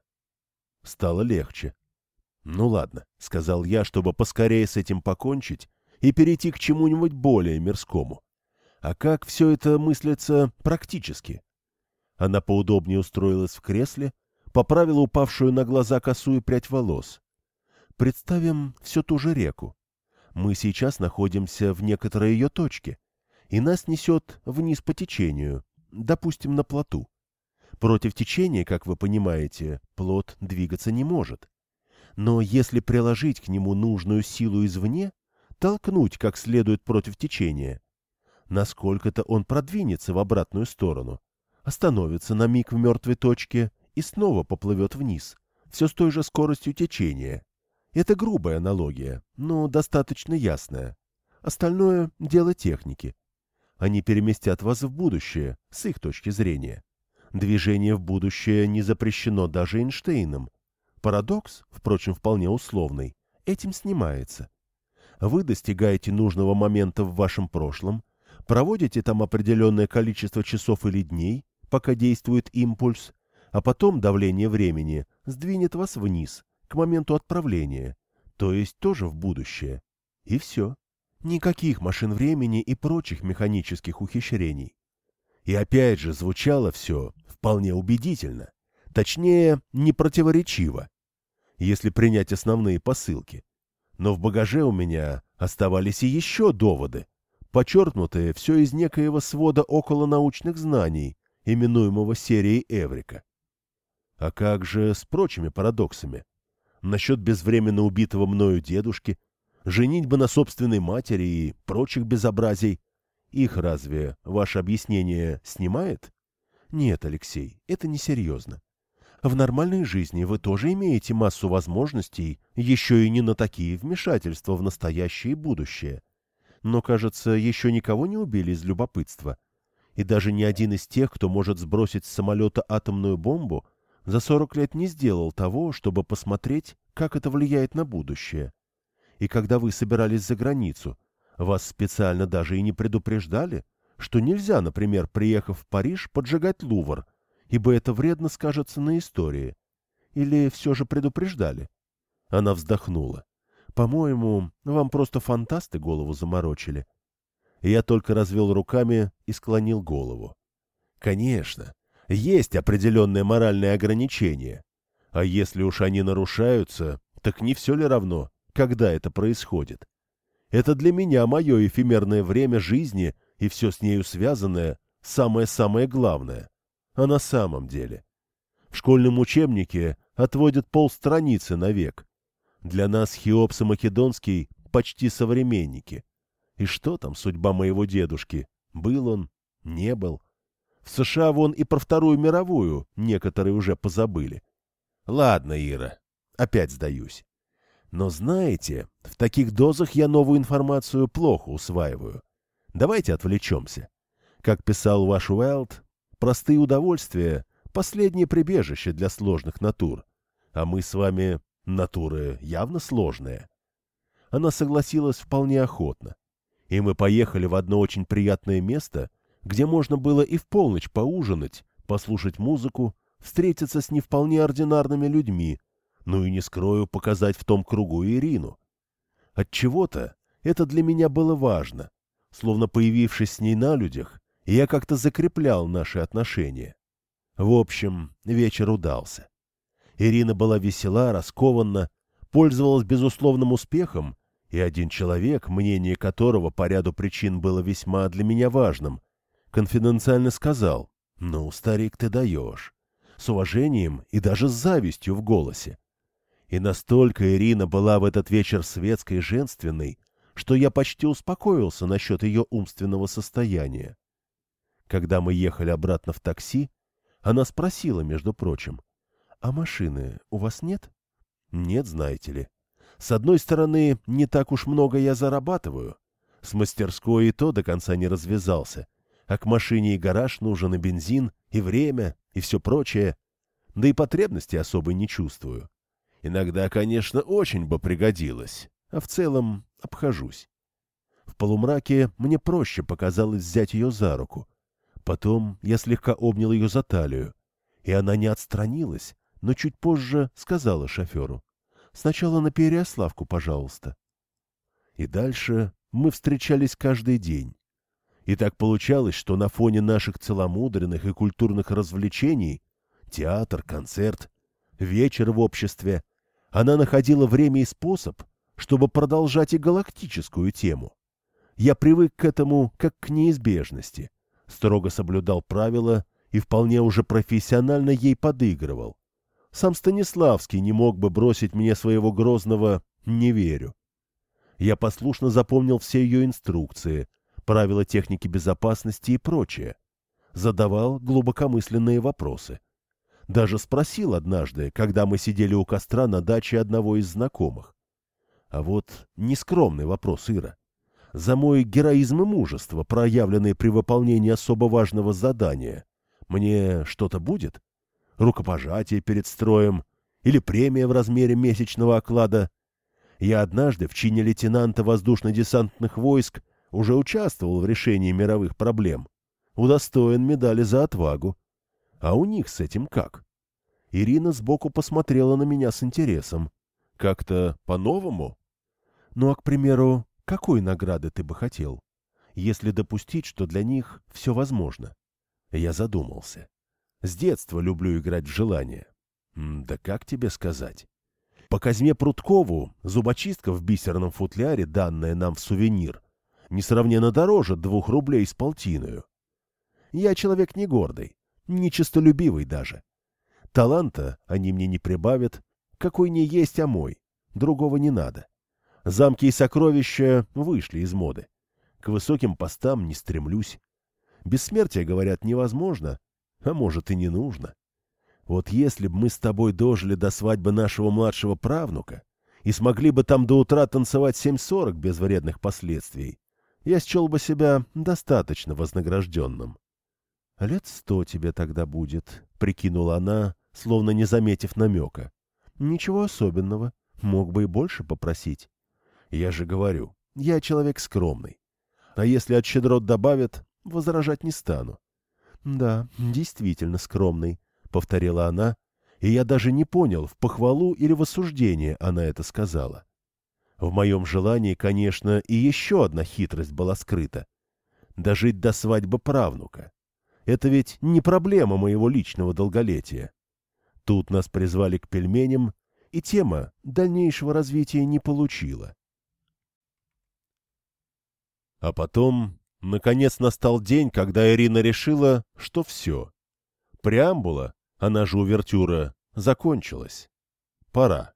Стало легче. «Ну ладно», — сказал я, чтобы поскорее с этим покончить и перейти к чему-нибудь более мирскому. «А как все это мыслится практически?» Она поудобнее устроилась в кресле, поправила упавшую на глаза косую прядь волос. «Представим всю ту же реку. Мы сейчас находимся в некоторой ее точке, и нас несет вниз по течению, допустим, на плоту. Против течения, как вы понимаете, плот двигаться не может. Но если приложить к нему нужную силу извне, толкнуть как следует против течения, насколько-то он продвинется в обратную сторону, остановится на миг в мертвой точке и снова поплывет вниз, все с той же скоростью течения. Это грубая аналогия, но достаточно ясная. Остальное — дело техники. Они переместят вас в будущее, с их точки зрения. Движение в будущее не запрещено даже Эйнштейном. Парадокс, впрочем, вполне условный, этим снимается. Вы достигаете нужного момента в вашем прошлом, проводите там определенное количество часов или дней, пока действует импульс, а потом давление времени сдвинет вас вниз, к моменту отправления, то есть тоже в будущее. И все. Никаких машин времени и прочих механических ухищрений. И опять же звучало все вполне убедительно, точнее, непротиворечиво, если принять основные посылки. Но в багаже у меня оставались и еще доводы, подчеркнутые все из некоего свода околонаучных знаний, именуемого серией Эврика. А как же с прочими парадоксами? Насчет безвременно убитого мною дедушки, женитьбы на собственной матери и прочих безобразий? Их разве ваше объяснение снимает? Нет, Алексей, это несерьезно. В нормальной жизни вы тоже имеете массу возможностей, еще и не на такие вмешательства в настоящее и будущее. Но, кажется, еще никого не убили из любопытства. И даже ни один из тех, кто может сбросить с самолета атомную бомбу, за сорок лет не сделал того, чтобы посмотреть, как это влияет на будущее. И когда вы собирались за границу, вас специально даже и не предупреждали, что нельзя, например, приехав в Париж, поджигать Лувр, ибо это вредно скажется на истории. Или все же предупреждали? Она вздохнула. По-моему, вам просто фантасты голову заморочили. Я только развел руками и склонил голову. Конечно, есть определенные моральные ограничения. А если уж они нарушаются, так не все ли равно, когда это происходит? Это для меня мое эфемерное время жизни и все с нею связанное самое-самое главное. А на самом деле? В школьном учебнике отводят полстраницы на век. Для нас Хеопс и Македонский почти современники. И что там судьба моего дедушки? Был он? Не был? В США вон и про Вторую мировую некоторые уже позабыли. Ладно, Ира, опять сдаюсь. Но знаете, в таких дозах я новую информацию плохо усваиваю. Давайте отвлечемся. Как писал ваш Уайлд, простые удовольствия — последнее прибежище для сложных натур. А мы с вами натуры явно сложные. Она согласилась вполне охотно. И мы поехали в одно очень приятное место, где можно было и в полночь поужинать, послушать музыку, встретиться с не вполне ординарными людьми, ну и, не скрою, показать в том кругу Ирину. Отчего-то это для меня было важно. Словно появившись с ней на людях, я как-то закреплял наши отношения. В общем, вечер удался. Ирина была весела, раскованна, пользовалась безусловным успехом, и один человек, мнение которого по ряду причин было весьма для меня важным, конфиденциально сказал: «Ну, старик, ты даешь», с уважением и даже с завистью в голосе. И настолько Ирина была в этот вечер светской и женственной, что я почти успокоился насчет ее умственного состояния. Когда мы ехали обратно в такси, она спросила, между прочим: «А машины у вас нет?» «Нет, знаете ли. С одной стороны, не так уж много я зарабатываю. С мастерской и то до конца не развязался. А к машине и гараж нужен и бензин, и время, и все прочее. Да и потребности особой не чувствую. Иногда, конечно, очень бы пригодилось, а в целом обхожусь». В полумраке мне проще показалось взять ее за руку. Потом я слегка обнял ее за талию, и она не отстранилась, но чуть позже сказала шоферу: «Сначала на Переяславку, пожалуйста». И дальше мы встречались каждый день. И так получалось, что на фоне наших целомудренных и культурных развлечений — театр, концерт, вечер в обществе — она находила время и способ, чтобы продолжать и галактическую тему. Я привык к этому как к неизбежности, строго соблюдал правила и вполне уже профессионально ей подыгрывал. Сам Станиславский не мог бы бросить мне своего грозного «не верю». Я послушно запомнил все ее инструкции, правила техники безопасности и прочее. Задавал глубокомысленные вопросы. Даже спросил однажды, когда мы сидели у костра на даче одного из знакомых. А вот нескромный вопрос, Ира. За мой героизм и мужество, проявленные при выполнении особо важного задания, мне что-то будет? Рукопожатие перед строем или премия в размере месячного оклада? Я однажды в чине лейтенанта воздушно-десантных войск уже участвовал в решении мировых проблем. Удостоен медали за отвагу. А у них с этим как? Ирина сбоку посмотрела на меня с интересом. Как-то по-новому? Ну, а, к примеру, какой награды ты бы хотел, если допустить, что для них все возможно? Я задумался. С детства люблю играть в желание. М, да как тебе сказать? По Козьме Прудкову зубочистка в бисерном футляре, данная нам в сувенир, несравненно дороже двух рублей с полтиною. Я человек не гордый, не честолюбивый даже. Таланта они мне не прибавят, какой не есть, а мой, другого не надо. Замки и сокровища вышли из моды. К высоким постам не стремлюсь. Бессмертие, говорят, невозможно, а может и не нужно. Вот если б мы с тобой дожили до свадьбы нашего младшего правнука и смогли бы там до утра танцевать семь сорок без вредных последствий, я счел бы себя достаточно вознагражденным. — Лет сто тебе тогда будет, — прикинула она, словно не заметив намека. — Ничего особенного, мог бы и больше попросить. Я же говорю, я человек скромный. А если от щедрот добавят, возражать не стану. — Да, действительно скромный, — повторила она, и я даже не понял, в похвалу или в осуждение она это сказала. В моем желании, конечно, и еще одна хитрость была скрыта. Дожить до свадьбы правнука. Это ведь не проблема моего личного долголетия. Тут нас призвали к пельменям, и тема дальнейшего развития не получила. А потом, наконец, настал день, когда Ирина решила, что все. Преамбула, она же увертюра, закончилась. Пора.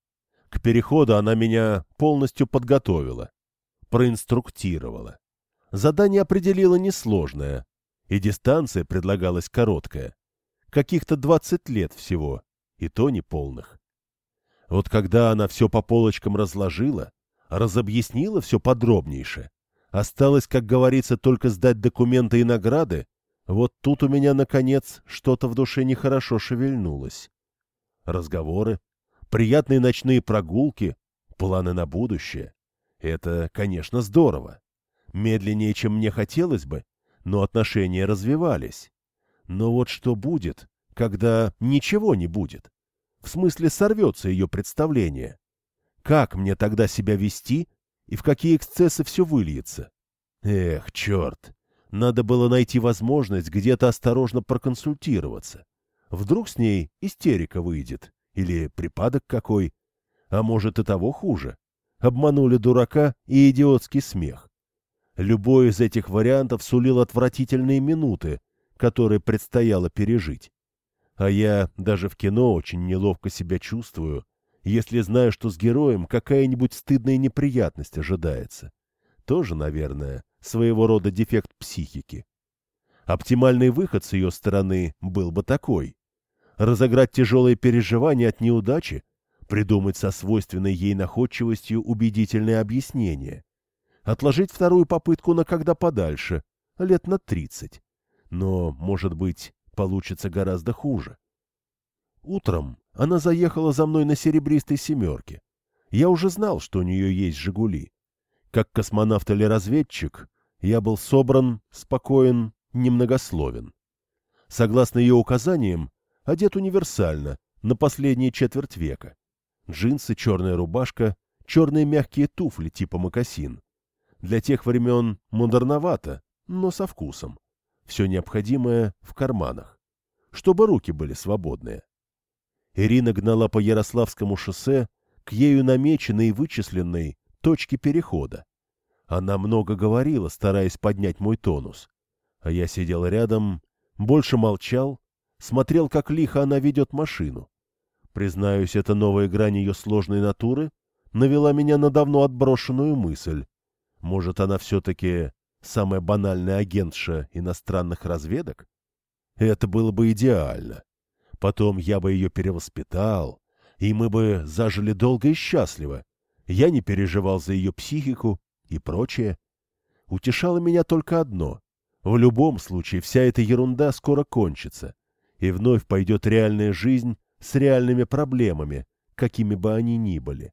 К переходу она меня полностью подготовила, проинструктировала. Задание определила несложное, и дистанция предлагалась короткая. Каких-то двадцать лет всего, и то неполных. Вот когда она все по полочкам разложила, разобъяснила все подробнейше, осталось, как говорится, только сдать документы и награды, вот тут у меня, наконец, что-то в душе нехорошо шевельнулось. Разговоры, приятные ночные прогулки, планы на будущее. Это, конечно, здорово. Медленнее, чем мне хотелось бы, но отношения развивались. Но вот что будет, когда ничего не будет? В смысле, сорвется ее представление. Как мне тогда себя вести и в какие эксцессы все выльется? Эх, черт! Надо было найти возможность где-то осторожно проконсультироваться. Вдруг с ней истерика выйдет. Или припадок какой. А может и того хуже. Обманули дурака и идиотский смех. Любой из этих вариантов сулил отвратительные минуты, которые предстояло пережить. А я даже в кино очень неловко себя чувствую, если знаю, что с героем какая-нибудь стыдная неприятность ожидается. Тоже, наверное, своего рода дефект психики. Оптимальный выход с ее стороны был бы такой. Разыграть тяжелые переживания от неудачи, придумать со свойственной ей находчивостью убедительное объяснение, отложить вторую попытку на когда подальше, лет на тридцать. Но, может быть, получится гораздо хуже. Утром она заехала за мной на серебристой семерке. Я уже знал, что у нее есть «Жигули». Как космонавт или разведчик, я был собран, спокоен, немногословен. Согласно ее указаниям, одет универсально, на последние четверть века. Джинсы, черная рубашка, черные мягкие туфли типа мокасин. Для тех времен модерновато, но со вкусом. Все необходимое в карманах. Чтобы руки были свободные. Ирина гнала по Ярославскому шоссе к ею намеченной и вычисленной точке перехода. Она много говорила, стараясь поднять мой тонус. А я сидел рядом, больше молчал, смотрел, как лихо она ведет машину. Признаюсь, эта новая грань ее сложной натуры навела меня на давно отброшенную мысль. Может, она все-таки самая банальная агентша иностранных разведок? Это было бы идеально. Потом я бы ее перевоспитал, и мы бы зажили долго и счастливо. Я не переживал за ее психику и прочее. Утешало меня только одно. В любом случае вся эта ерунда скоро кончится, и вновь пойдет реальная жизнь с реальными проблемами, какими бы они ни были.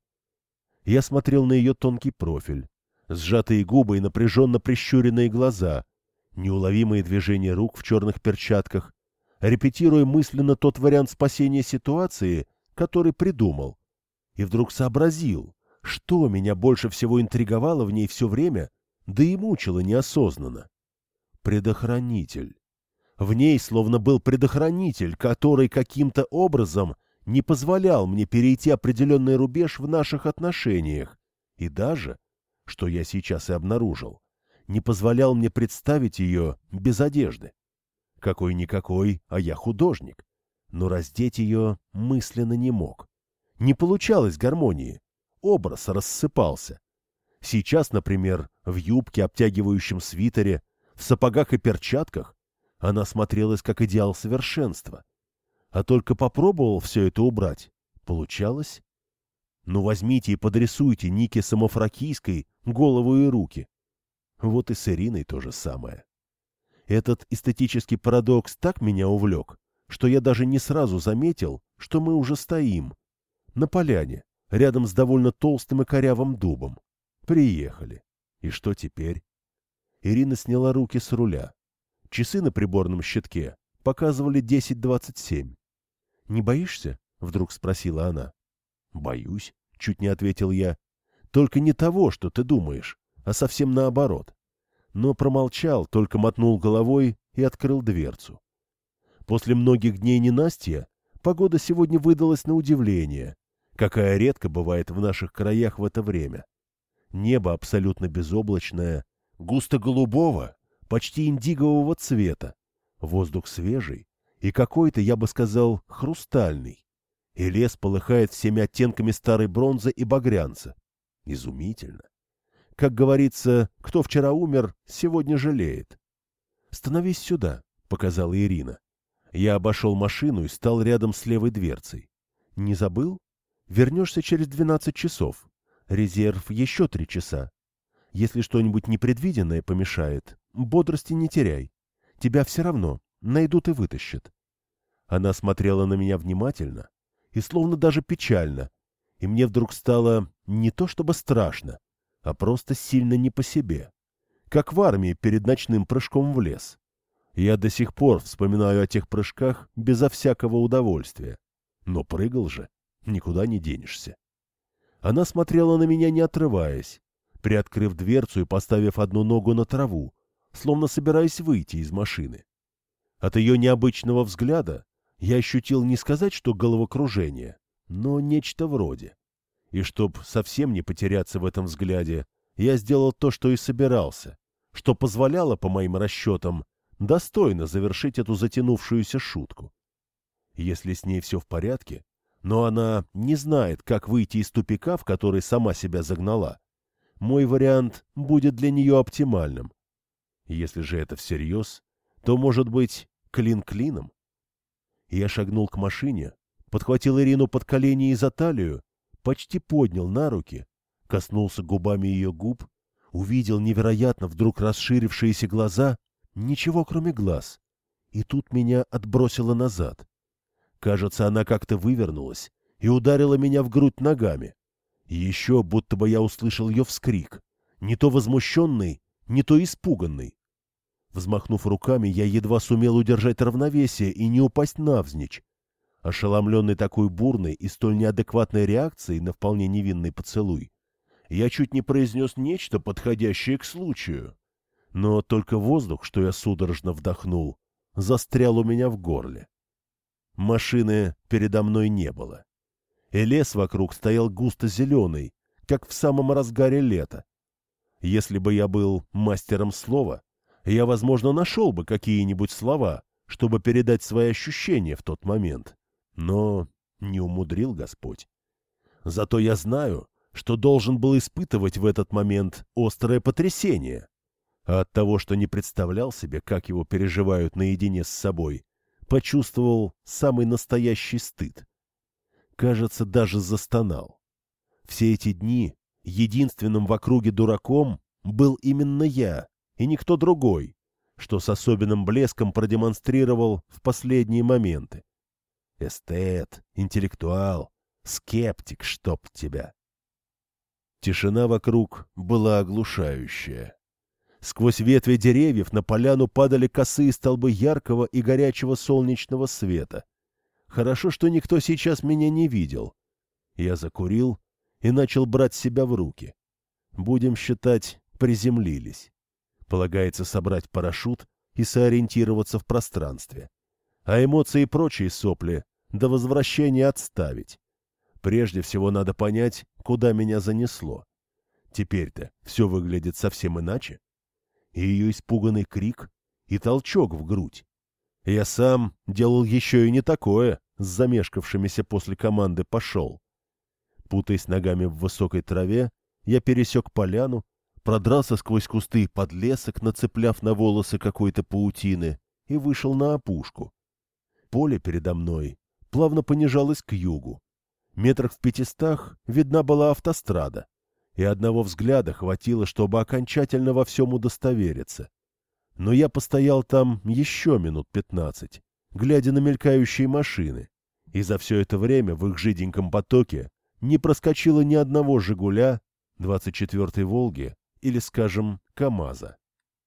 Я смотрел на ее тонкий профиль, сжатые губы и напряженно прищуренные глаза, неуловимые движения рук в черных перчатках, репетируя мысленно тот вариант спасения ситуации, который придумал. И вдруг сообразил, что меня больше всего интриговало в ней все время, да и мучило неосознанно. Предохранитель. В ней словно был предохранитель, который каким-то образом не позволял мне перейти определенный рубеж в наших отношениях, и даже, что я сейчас и обнаружил, не позволял мне представить ее без одежды. Какой-никакой, а я художник, но раздеть ее мысленно не мог. Не получалось гармонии, образ рассыпался. Сейчас, например, в юбке, обтягивающем свитере, в сапогах и перчатках она смотрелась как идеал совершенства. а только попробовал все это убрать. Получалось? Ну возьмите и подрисуйте Нике Самофракийской голову и руки. Вот и с Ириной то же самое. Этот эстетический парадокс так меня увлек, что я даже не сразу заметил, что мы уже стоим на поляне, рядом с довольно толстым и корявым дубом. Приехали. И что теперь? Ирина сняла руки с руля. Часы на приборном щитке показывали десять двадцать семь. — Не боишься? — вдруг спросила она. — Боюсь, — чуть не ответил я. — Только не того, что ты думаешь, а совсем наоборот. Но промолчал, только мотнул головой и открыл дверцу. После многих дней ненастья погода сегодня выдалась на удивление, какая редко бывает в наших краях в это время. Небо абсолютно безоблачное, густо-голубого, почти индигового цвета, воздух свежий и какой-то, я бы сказал, хрустальный, и лес полыхает всеми оттенками старой бронзы и багрянца. Изумительно. Как говорится, кто вчера умер, сегодня жалеет. «Становись сюда», — показала Ирина. Я обошел машину и стал рядом с левой дверцей. «Не забыл? Вернешься через двенадцать часов. Резерв еще три часа. Если что-нибудь непредвиденное помешает, бодрости не теряй. Тебя все равно найдут и вытащат». Она смотрела на меня внимательно и словно даже печально, и мне вдруг стало не то чтобы страшно, а просто сильно не по себе, как в армии перед ночным прыжком в лес. Я до сих пор вспоминаю о тех прыжках безо всякого удовольствия. Но прыгал же, никуда не денешься. Она смотрела на меня, не отрываясь, приоткрыв дверцу и поставив одну ногу на траву, словно собираясь выйти из машины. От ее необычного взгляда я ощутил не сказать, что головокружение, но нечто вроде. И чтоб совсем не потеряться в этом взгляде, я сделал то, что и собирался, что позволяло, по моим расчетам, достойно завершить эту затянувшуюся шутку. Если с ней все в порядке, но она не знает, как выйти из тупика, в который сама себя загнала, мой вариант будет для нее оптимальным. Если же это всерьез, то, может быть, клин клином? Я шагнул к машине, подхватил Ирину под колени и за талию, почти поднял на руки, коснулся губами ее губ, увидел невероятно вдруг расширившиеся глаза, ничего кроме глаз, и тут меня отбросило назад. Кажется, она как-то вывернулась и ударила меня в грудь ногами. И еще будто бы я услышал ее вскрик, не то возмущенный, не то испуганный. Взмахнув руками, я едва сумел удержать равновесие и не упасть навзничь. Ошеломленный такой бурной и столь неадекватной реакцией на вполне невинный поцелуй, я чуть не произнес нечто, подходящее к случаю. Но только воздух, что я судорожно вдохнул, застрял у меня в горле. Машины передо мной не было. И лес вокруг стоял густо-зеленый, как в самом разгаре лета. Если бы я был мастером слова, я, возможно, нашел бы какие-нибудь слова, чтобы передать свои ощущения в тот момент. Но не умудрил Господь. Зато я знаю, что должен был испытывать в этот момент острое потрясение. А от того, что не представлял себе, как его переживают наедине с собой, почувствовал самый настоящий стыд. Кажется, даже застонал. Все эти дни единственным в округе дураком был именно я, и никто другой, что с особенным блеском продемонстрировал в последние моменты. Эстет, интеллектуал, скептик, чтоб тебя. Тишина вокруг была оглушающая. Сквозь ветви деревьев на поляну падали косые столбы яркого и горячего солнечного света. Хорошо, что никто сейчас меня не видел. Я закурил и начал брать себя в руки. Будем считать, приземлились. Полагается собрать парашют и сориентироваться в пространстве. А эмоции и прочие сопли до возвращения отставить. Прежде всего надо понять, куда меня занесло. Теперь-то все выглядит совсем иначе. И ее испуганный крик, и толчок в грудь. Я сам делал еще и не такое, с замешкавшимися после команды «пошел». Путаясь ногами в высокой траве, я пересек поляну, продрался сквозь кусты и подлесок, нацепляв на волосы какой-то паутины, и вышел на опушку. Поле передо мной плавно понижалась к югу. Метрах в пятистах видна была автострада, и одного взгляда хватило, чтобы окончательно во всем удостовериться. Но я постоял там еще минут пятнадцать, глядя на мелькающие машины, и за все это время в их жиденьком потоке не проскочило ни одного «Жигуля», двадцать четвёртой «Волги» или, скажем, КамАЗа.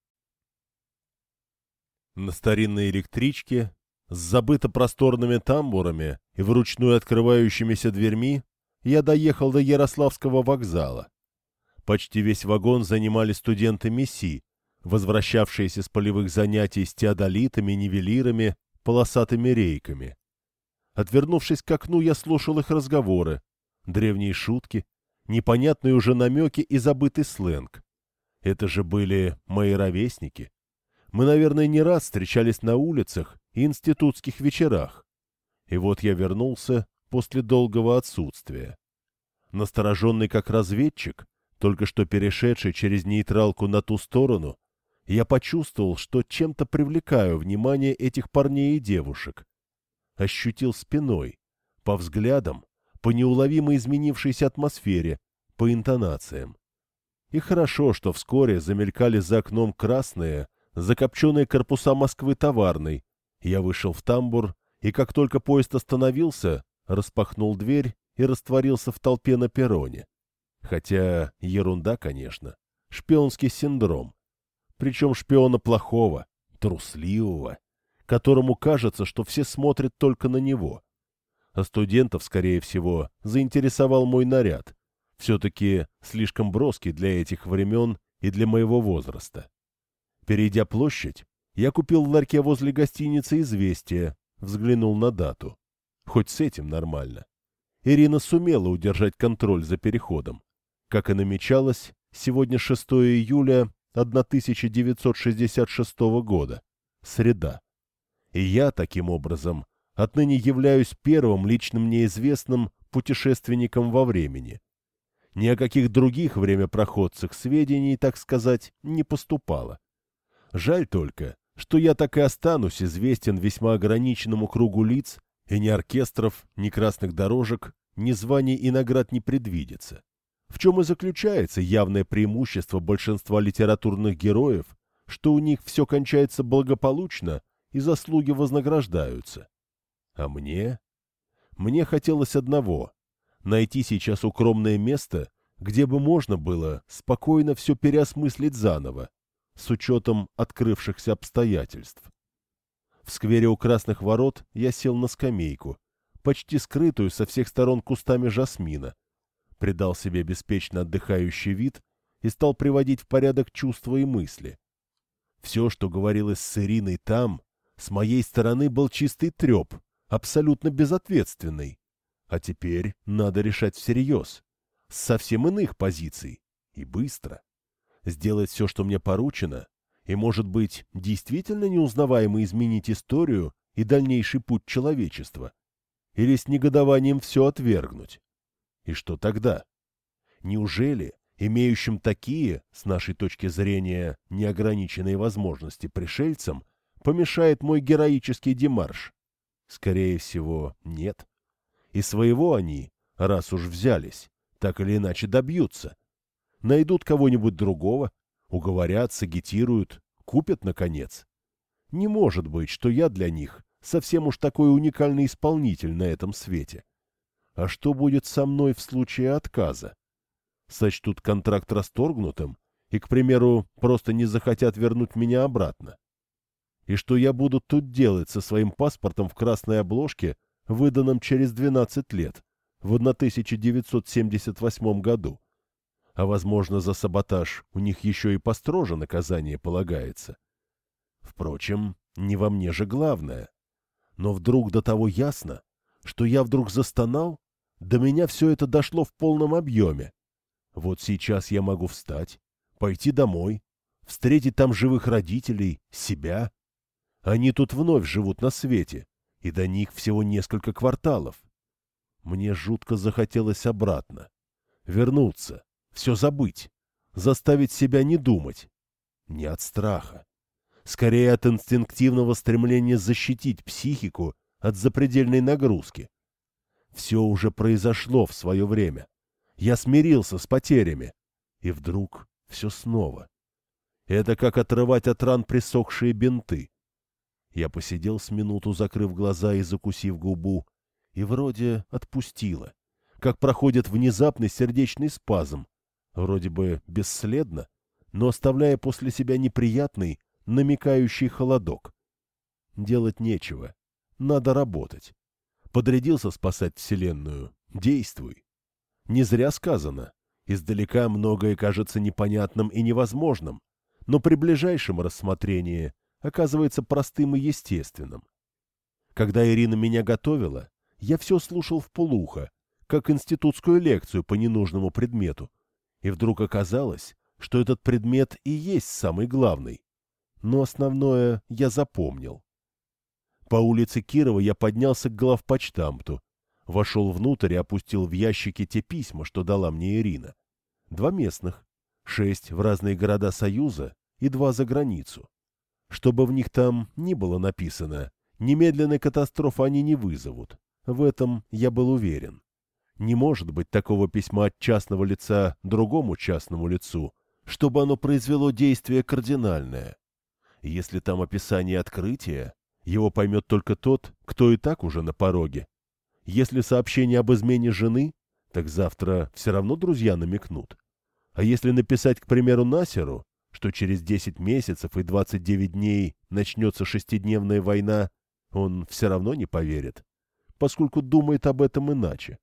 На старинной электричке с забыто просторными тамбурами и вручную открывающимися дверьми я доехал до Ярославского вокзала. Почти весь вагон занимали студенты МИСИ, возвращавшиеся с полевых занятий с теодолитами, нивелирами, полосатыми рейками. Отвернувшись к окну, я слушал их разговоры, древние шутки, непонятные уже намеки и забытый сленг. Это же были мои ровесники. Мы, наверное, не раз встречались на улицах и институтских вечерах. И вот я вернулся после долгого отсутствия. Настороженный как разведчик, только что перешедший через нейтралку на ту сторону, я почувствовал, что чем-то привлекаю внимание этих парней и девушек. Ощутил спиной, по взглядам, по неуловимо изменившейся атмосфере, по интонациям. И хорошо, что вскоре замелькали за окном красные, закопченные корпуса Москвы товарной. Я вышел в тамбур, и как только поезд остановился, распахнул дверь и растворился в толпе на перроне. Хотя ерунда, конечно. Шпионский синдром. Причем шпиона плохого, трусливого, которому кажется, что все смотрят только на него. А студентов, скорее всего, заинтересовал мой наряд. Все-таки слишком броский для этих времен и для моего возраста. Перейдя площадь, я купил в ларьке возле гостиницы «Известия», взглянул на дату. Хоть с этим нормально. Ирина сумела удержать контроль за переходом. Как и намечалось, сегодня шестое июля тысяча девятьсот шестьдесят шестого года, среда. И я, таким образом, отныне являюсь первым лично мне известным путешественником во времени. Ни о каких других времяпроходцах сведений, так сказать, не поступало. Жаль только, что я так и останусь известен весьма ограниченному кругу лиц, и ни оркестров, ни красных дорожек, ни званий и наград не предвидится. В чем и заключается явное преимущество большинства литературных героев, что у них все кончается благополучно и заслуги вознаграждаются. А мне? Мне хотелось одного — найти сейчас укромное место, где бы можно было спокойно все переосмыслить заново, с учетом открывшихся обстоятельств. В сквере у Красных ворот я сел на скамейку, почти скрытую со всех сторон кустами жасмина, придал себе беспечно отдыхающий вид и стал приводить в порядок чувства и мысли. Все, что говорилось с Ириной там, с моей стороны был чистый треп, абсолютно безответственный. А теперь надо решать всерьез, с совсем иных позиций, и быстро. Сделать все, что мне поручено, и, может быть, действительно неузнаваемо изменить историю и дальнейший путь человечества, или с негодованием все отвергнуть. И что тогда? Неужели имеющим такие, с нашей точки зрения, неограниченные возможности пришельцам, помешает мой героический демарш? Скорее всего, нет. И своего они, раз уж взялись, так или иначе добьются. Найдут кого-нибудь другого, уговорят, сагитируют, купят, наконец. Не может быть, что я для них совсем уж такой уникальный исполнитель на этом свете. А что будет со мной в случае отказа? Сочтут контракт расторгнутым и, к примеру, просто не захотят вернуть меня обратно. И что я буду тут делать со своим паспортом в красной обложке, выданном через двенадцать лет, в тысяча девятьсот семьдесят восьмом году? А, возможно, за саботаж у них еще и построже наказание полагается. Впрочем, не во мне же главное. Но вдруг до того ясно, что я вдруг застонал, до меня все это дошло в полном объеме. Вот сейчас я могу встать, пойти домой, встретить там живых родителей, себя. Они тут вновь живут на свете, и до них всего несколько кварталов. Мне жутко захотелось обратно. Вернуться, все забыть, заставить себя не думать. Не от страха. Скорее от инстинктивного стремления защитить психику от запредельной нагрузки. Все уже произошло в свое время. Я смирился с потерями. И вдруг все снова. Это как отрывать от ран присохшие бинты. Я посидел с минуту, закрыв глаза и закусив губу, и вроде отпустило, как проходит внезапный сердечный спазм, вроде бы бесследно, но оставляя после себя неприятный, намекающий холодок. Делать нечего, надо работать. Подрядился спасать Вселенную, действуй. Не зря сказано, издалека многое кажется непонятным и невозможным, но при ближайшем рассмотрении оказывается простым и естественным. Когда Ирина меня готовила, я все слушал вполуха, как институтскую лекцию по ненужному предмету, и вдруг оказалось, что этот предмет и есть самый главный. Но основное я запомнил. По улице Кирова я поднялся к главпочтамту, вошел внутрь и опустил в ящики те письма, что дала мне Ирина. Два местных, шесть в разные города Союза и два за границу. Чтобы в них там ни было написано, немедленной катастрофы они не вызовут. В этом я был уверен. Не может быть такого письма от частного лица другому частному лицу, чтобы оно произвело действие кардинальное. Если там описание открытия, его поймет только тот, кто и так уже на пороге. Если сообщение об измене жены, так завтра все равно друзья намекнут. А если написать, к примеру, Насеру, что через десять месяцев и двадцать девять дней начнется шестидневная война, он все равно не поверит, поскольку думает об этом иначе.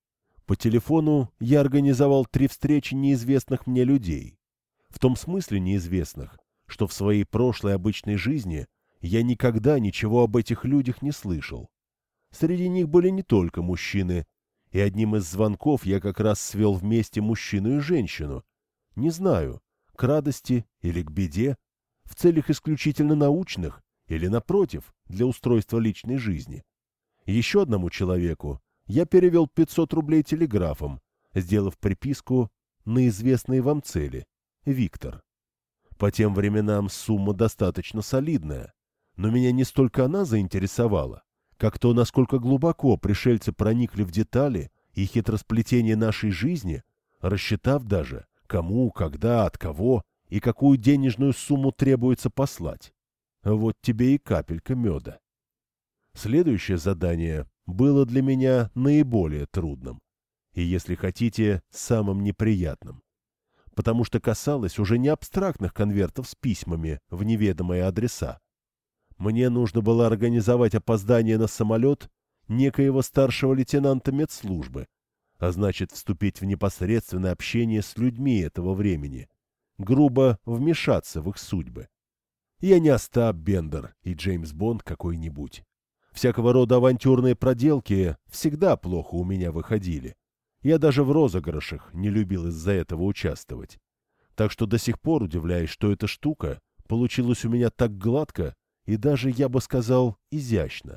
По телефону я организовал три встречи неизвестных мне людей. В том смысле неизвестных, что в своей прошлой обычной жизни я никогда ничего об этих людях не слышал. Среди них были не только мужчины, и одним из звонков я как раз свел вместе мужчину и женщину. Не знаю, к радости или к беде, в целях исключительно научных или, напротив, для устройства личной жизни. Еще одному человеку я перевел пятьсот рублей телеграфом, сделав приписку на известные вам цели — Виктор. По тем временам сумма достаточно солидная, но меня не столько она заинтересовала, как то, насколько глубоко пришельцы проникли в детали и хитросплетение нашей жизни, рассчитав даже, кому, когда, от кого и какую денежную сумму требуется послать. Вот тебе и капелька меда. Следующее задание было для меня наиболее трудным и, если хотите, самым неприятным, потому что касалось уже не абстрактных конвертов с письмами в неведомые адреса. Мне нужно было организовать опоздание на самолет некоего старшего лейтенанта медслужбы, а значит вступить в непосредственное общение с людьми этого времени, грубо вмешаться в их судьбы. Я не Остап Бендер и Джеймс Бонд какой-нибудь. Всякого рода авантюрные проделки всегда плохо у меня выходили. Я даже в розыгрышах не любил из-за этого участвовать. Так что до сих пор удивляюсь, что эта штука получилась у меня так гладко и даже, я бы сказал, изящно.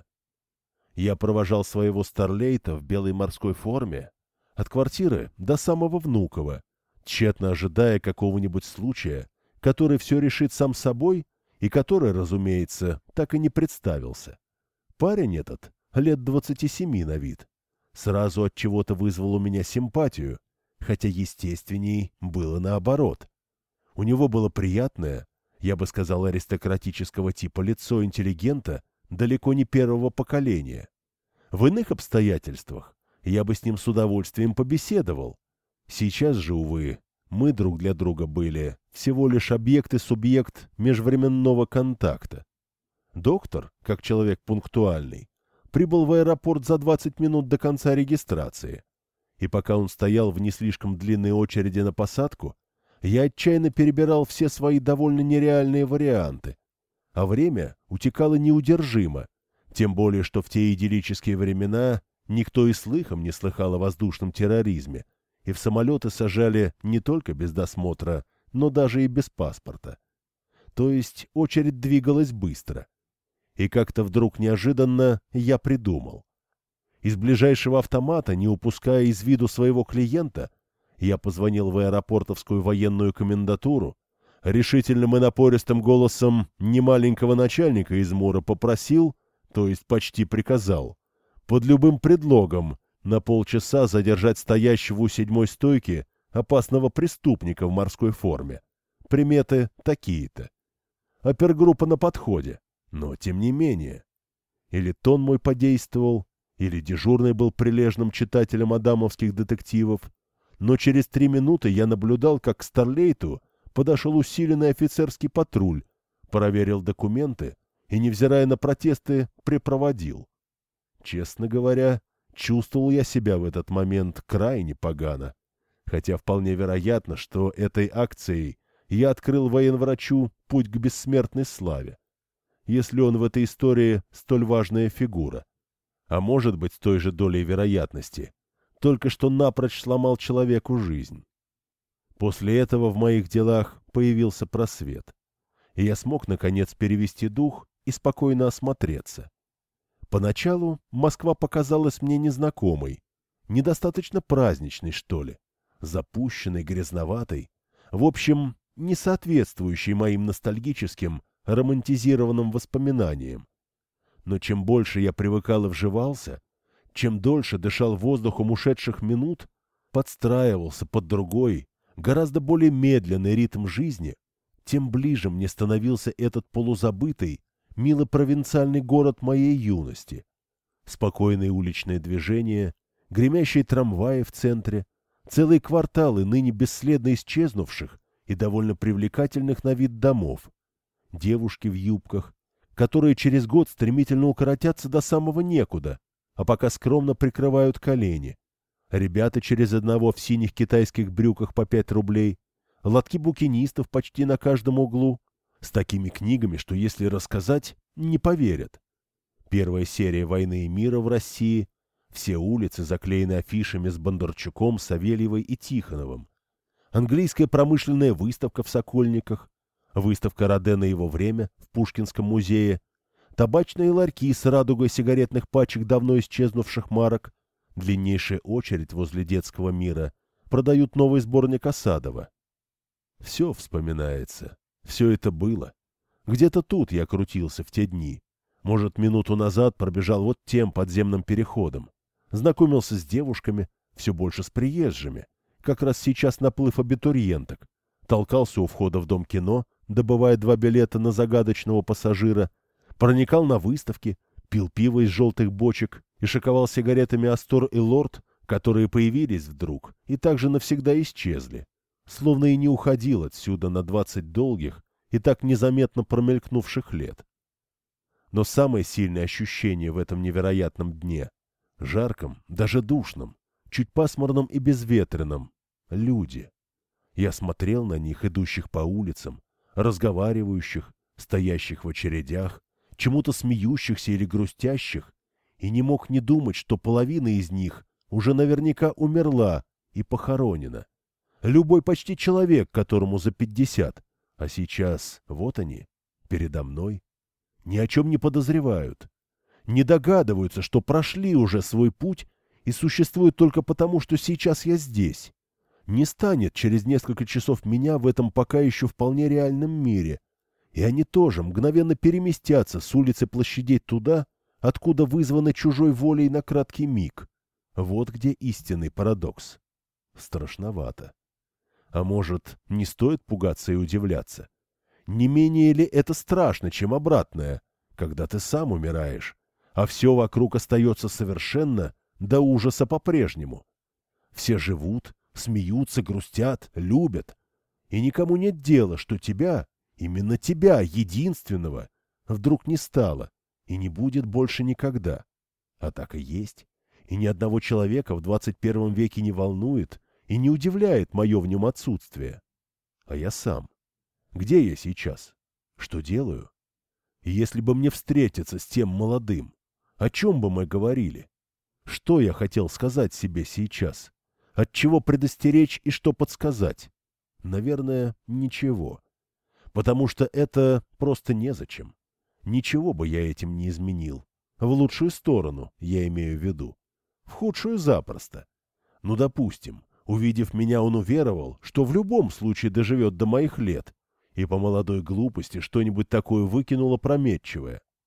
Я провожал своего старлейта в белой морской форме от квартиры до самого Внуково, тщетно ожидая какого-нибудь случая, который все решит сам собой и который, разумеется, так и не представился. Парень этот, лет двадцати семи на вид, сразу от чего-то вызвал у меня симпатию, хотя естественней было наоборот. У него было приятное, я бы сказал, аристократического типа лицо интеллигента далеко не первого поколения. В иных обстоятельствах я бы с ним с удовольствием побеседовал. Сейчас же, увы, мы друг для друга были всего лишь объект и субъект межвременного контакта. Доктор, как человек пунктуальный, прибыл в аэропорт за двадцать минут до конца регистрации. И пока он стоял в не слишком длинной очереди на посадку, я отчаянно перебирал все свои довольно нереальные варианты. А время утекало неудержимо, тем более, что в те идиллические времена никто и слыхом не слыхал о воздушном терроризме, и в самолеты сажали не только без досмотра, но даже и без паспорта. То есть очередь двигалась быстро. И как-то вдруг неожиданно я придумал. Из ближайшего автомата, не упуская из виду своего клиента, я позвонил в аэропортовскую военную комендатуру, решительным и напористым голосом немаленького начальника из МУРа попросил, то есть почти приказал, под любым предлогом на полчаса задержать стоящего у седьмой стойки опасного преступника в морской форме. Приметы такие-то. Опергруппа на подходе, но тем не менее. Или тон мой подействовал, или дежурный был прилежным читателем адамовских детективов, но через три минуты я наблюдал, как к Старлейту подошел усиленный офицерский патруль, проверил документы и, невзирая на протесты, припроводил. Честно говоря, чувствовал я себя в этот момент крайне погано, хотя вполне вероятно, что этой акцией я открыл военврачу путь к бессмертной славе, если он в этой истории столь важная фигура. А может быть, с той же долей вероятности, только что напрочь сломал человеку жизнь. После этого в моих делах появился просвет, и я смог, наконец, перевести дух и спокойно осмотреться. Поначалу Москва показалась мне незнакомой, недостаточно праздничной, что ли, запущенной, грязноватой, в общем, не соответствующей моим ностальгическим, романтизированным воспоминаниям. Но чем больше я привыкал и вживался, чем дольше дышал воздухом ушедших минут, подстраивался под другой, гораздо более медленный ритм жизни, тем ближе мне становился этот полузабытый, мило-провинциальный город моей юности. Спокойные уличные движения, гремящие трамваи в центре, целые кварталы ныне бесследно исчезнувших и довольно привлекательных на вид домов, девушки в юбках, которые через год стремительно укоротятся до самого некуда, а пока скромно прикрывают колени, ребята через одного в синих китайских брюках по пять рублей, лотки букинистов почти на каждом углу, с такими книгами, что если рассказать, не поверят. Первая серия «Войны и мира» в России, все улицы заклеены афишами с Бондарчуком, Савельевой и Тихоновым, английская промышленная выставка в Сокольниках, выставка Родена и его время в Пушкинском музее, табачные ларьки с радугой сигаретных пачек давно исчезнувших марок, длиннейшая очередь возле детского мира, продают новый сборник Осадова. Все вспоминается, все это было. Где-то тут я крутился в те дни. Может, минуту назад пробежал вот тем подземным переходом. Знакомился с девушками, все больше с приезжими. Как раз сейчас наплыв абитуриенток. Толкался у входа в Дом кино, добывая два билета на загадочного пассажира. Проникал на выставки, пил пиво из желтых бочек и шоковал сигаретами Астор и Лорд, которые появились вдруг и также навсегда исчезли. Словно и не уходил отсюда на двадцать долгих и так незаметно промелькнувших лет. Но самое сильное ощущение в этом невероятном дне, жарком, даже душном, чуть пасмурном и безветренном — люди. Я смотрел на них, идущих по улицам, разговаривающих, стоящих в очередях, чему-то смеющихся или грустящих, и не мог не думать, что половина из них уже наверняка умерла и похоронена. Любой почти человек, которому за пятьдесят, а сейчас вот они, передо мной, ни о чем не подозревают, не догадываются, что прошли уже свой путь и существуют только потому, что сейчас я здесь. Не станет через несколько часов меня в этом пока еще вполне реальном мире, и они тоже мгновенно переместятся с улицы площадей туда, откуда вызваны чужой волей на краткий миг. Вот где истинный парадокс. Страшновато. А может, не стоит пугаться и удивляться? Не менее ли это страшно, чем обратное, когда ты сам умираешь, а все вокруг остается совершенно до ужаса по-прежнему? Все живут, смеются, грустят, любят, и никому нет дела, что тебя, именно тебя, единственного, вдруг не стало и не будет больше никогда. А так и есть, и ни одного человека в двадцать первом веке не волнует и не удивляет мое в нем отсутствие. А я сам. Где я сейчас? Что делаю? И если бы мне встретиться с тем молодым, о чем бы мы говорили? Что я хотел сказать себе сейчас? От чего предостеречь и что подсказать? Наверное, ничего. Потому что это просто незачем. Ничего бы я этим не изменил. В лучшую сторону, я имею в виду. В худшую запросто. Ну, допустим, увидев меня, он уверовал, что в любом случае доживет до моих лет, и по молодой глупости что-нибудь такое выкинул опрометчивое.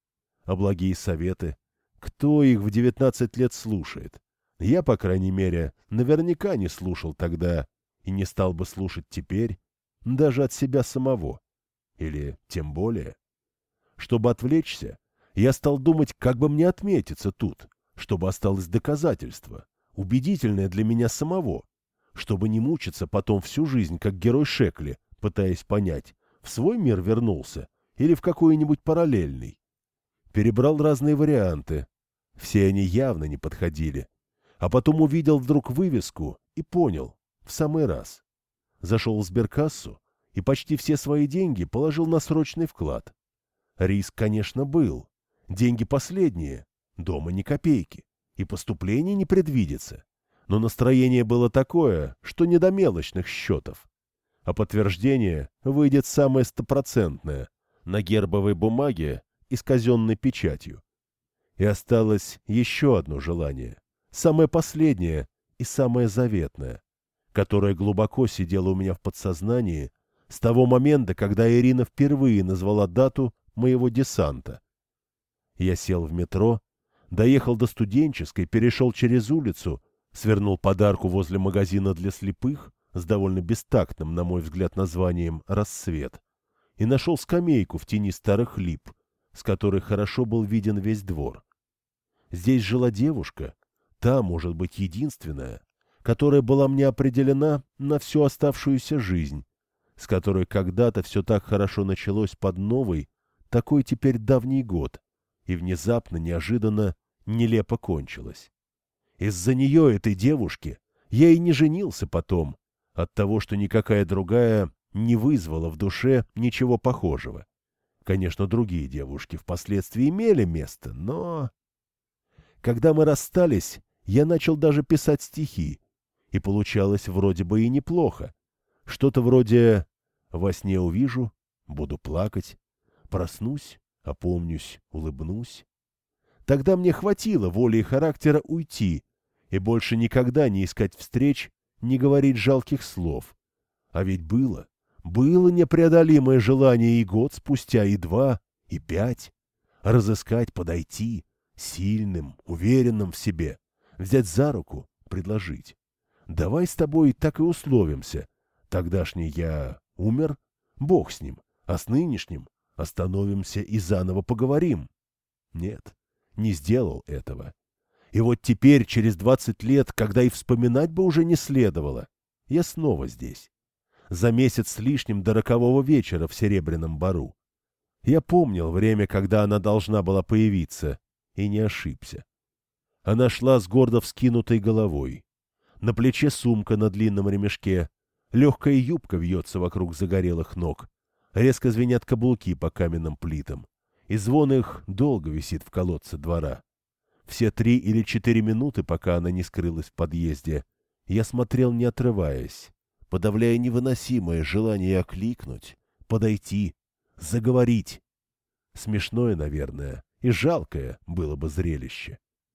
а благие советы? Кто их в девятнадцать лет слушает? Я, по крайней мере, наверняка не слушал тогда и не стал бы слушать теперь, даже от себя самого. Или тем более. Чтобы отвлечься, я стал думать, как бы мне отметиться тут, чтобы осталось доказательство, убедительное для меня самого, чтобы не мучиться потом всю жизнь, как герой Шекли, пытаясь понять, в свой мир вернулся или в какой-нибудь параллельный. Перебрал разные варианты. Все они явно не подходили. А потом увидел вдруг вывеску и понял, в самый раз. Зашел в сберкассу и почти все свои деньги положил на срочный вклад. Риск, конечно, был. Деньги последние, дома ни копейки, и поступлений не предвидится. Но настроение было такое, что не до мелочных счетов. А подтверждение выйдет самое стопроцентное, на гербовой бумаге и с казенной печатью. И осталось еще одно желание, самое последнее и самое заветное, которое глубоко сидело у меня в подсознании с того момента, когда Ирина впервые назвала дату моего десанта. Я сел в метро, доехал до Студенческой, перешел через улицу, свернул под арку возле магазина для слепых с довольно бестактным, на мой взгляд, названием «Рассвет», и нашел скамейку в тени старых лип, с которой хорошо был виден весь двор. Здесь жила девушка, та, может быть, единственная, которая была мне определена на всю оставшуюся жизнь, с которой когда-то все так хорошо началось под новый, такой теперь давний год, и внезапно, неожиданно, нелепо кончилось. Из-за нее, этой девушки, я и не женился потом, от того, что никакая другая не вызвала в душе ничего похожего. Конечно, другие девушки впоследствии имели место, но... Когда мы расстались, я начал даже писать стихи, и получалось вроде бы и неплохо. Что-то вроде «Во сне увижу, буду плакать, проснусь, опомнюсь, улыбнусь». Тогда мне хватило воли и характера уйти и больше никогда не искать встреч, не говорить жалких слов. А ведь было, было непреодолимое желание и год спустя, и два, и пять. Разыскать, подойти, сильным, уверенным в себе, взять за руку, предложить. Давай с тобой так и условимся. Тогдашний я умер, Бог с ним, а с нынешним остановимся и заново поговорим. Нет, не сделал этого. И вот теперь, через двадцать лет, когда и вспоминать бы уже не следовало, я снова здесь. За месяц с лишним до рокового вечера в Серебряном Бору. Я помнил время, когда она должна была появиться, и не ошибся. Она шла с гордо вскинутой головой. На плече сумка на длинном ремешке, легкая юбка вьется вокруг загорелых ног, резко звенят каблуки по каменным плитам, и звон их долго висит в колодце двора. Все три или четыре минуты, пока она не скрылась в подъезде, я смотрел, не отрываясь, подавляя невыносимое желание окликнуть, подойти, заговорить. Смешное, наверное, и жалкое было бы зрелище.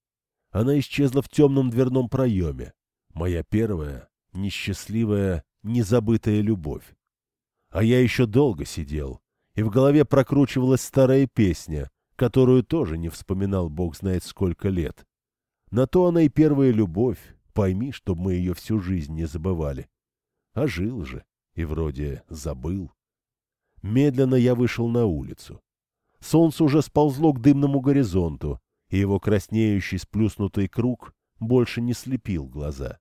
Она исчезла в темном дверном проеме, моя первая, несчастливая, незабытая любовь. А я еще долго сидел, и в голове прокручивалась старая песня, которую тоже не вспоминал бог знает сколько лет. На то она и первая любовь, пойми, чтоб мы ее всю жизнь не забывали. А жил же, и вроде забыл. Медленно я вышел на улицу. Солнце уже сползло к дымному горизонту, и его краснеющий сплюснутый круг больше не слепил глаза.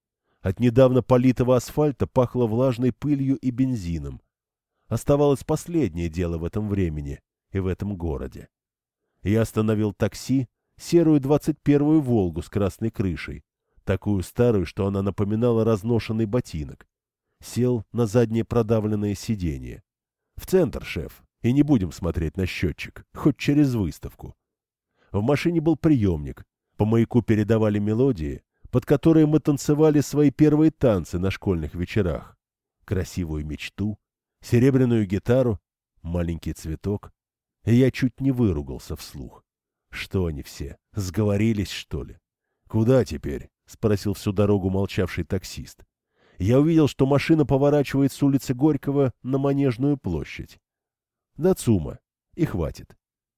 От недавно политого асфальта пахло влажной пылью и бензином. Оставалось последнее дело в этом времени и в этом городе. Я остановил такси, серую двадцать первую «Волгу» с красной крышей, такую старую, что она напоминала разношенный ботинок. Сел на заднее продавленное сиденье. В центр, шеф, и не будем смотреть на счетчик, хоть через выставку. В машине был приемник, по маяку передавали мелодии, под которые мы танцевали свои первые танцы на школьных вечерах. Красивую мечту, серебряную гитару, маленький цветок. И я чуть не выругался вслух. Что они все, сговорились, что ли? «Куда теперь?» — спросил всю дорогу молчавший таксист. Я увидел, что машина поворачивает с улицы Горького на Манежную площадь. До ЦУМа. И хватит.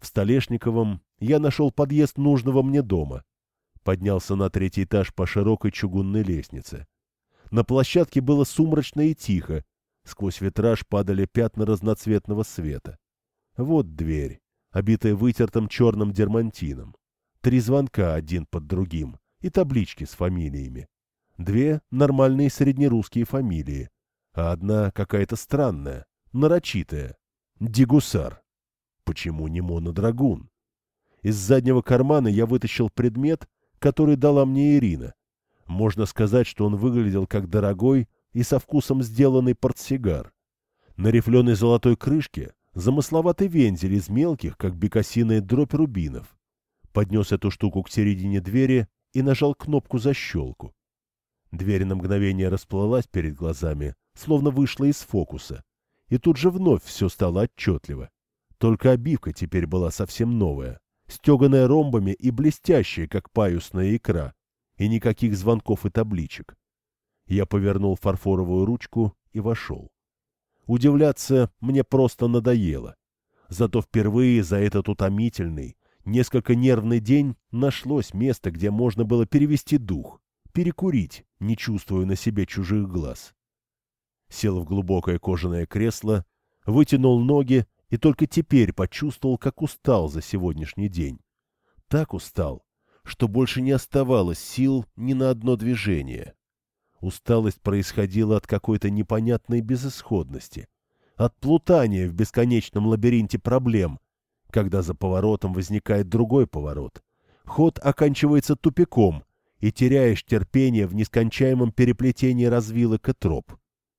В Столешниковом я нашел подъезд нужного мне дома. Поднялся на третий этаж по широкой чугунной лестнице. На площадке было сумрачно и тихо. Сквозь витраж падали пятна разноцветного света. Вот дверь, обитая вытертым черным дермантином. Три звонка один под другим и таблички с фамилиями. Две нормальные среднерусские фамилии, а одна какая-то странная, нарочитая. Дегусар. Почему не монодрагун? Из заднего кармана я вытащил предмет, который дала мне Ирина. Можно сказать, что он выглядел как дорогой и со вкусом сделанный портсигар. На рифленой золотой крышке замысловатый вензель из мелких, как бекасиная дробь рубинов. Поднес эту штуку к середине двери и нажал кнопку защелку. Дверь на мгновение расплылась перед глазами, словно вышла из фокуса. И тут же вновь все стало отчетливо. Только обивка теперь была совсем новая, стеганая ромбами и блестящая, как паюсная икра, и никаких звонков и табличек. Я повернул фарфоровую ручку и вошел. Удивляться мне просто надоело. Зато впервые за этот утомительный, несколько нервный день нашлось место, где можно было перевести дух, перекурить, не чувствуя на себе чужих глаз. Сел в глубокое кожаное кресло, вытянул ноги и только теперь почувствовал, как устал за сегодняшний день. Так устал, что больше не оставалось сил ни на одно движение. Усталость происходила от какой-то непонятной безысходности, от плутания в бесконечном лабиринте проблем, когда за поворотом возникает другой поворот. Ход оканчивается тупиком, и теряешь терпение в нескончаемом переплетении развилок и троп.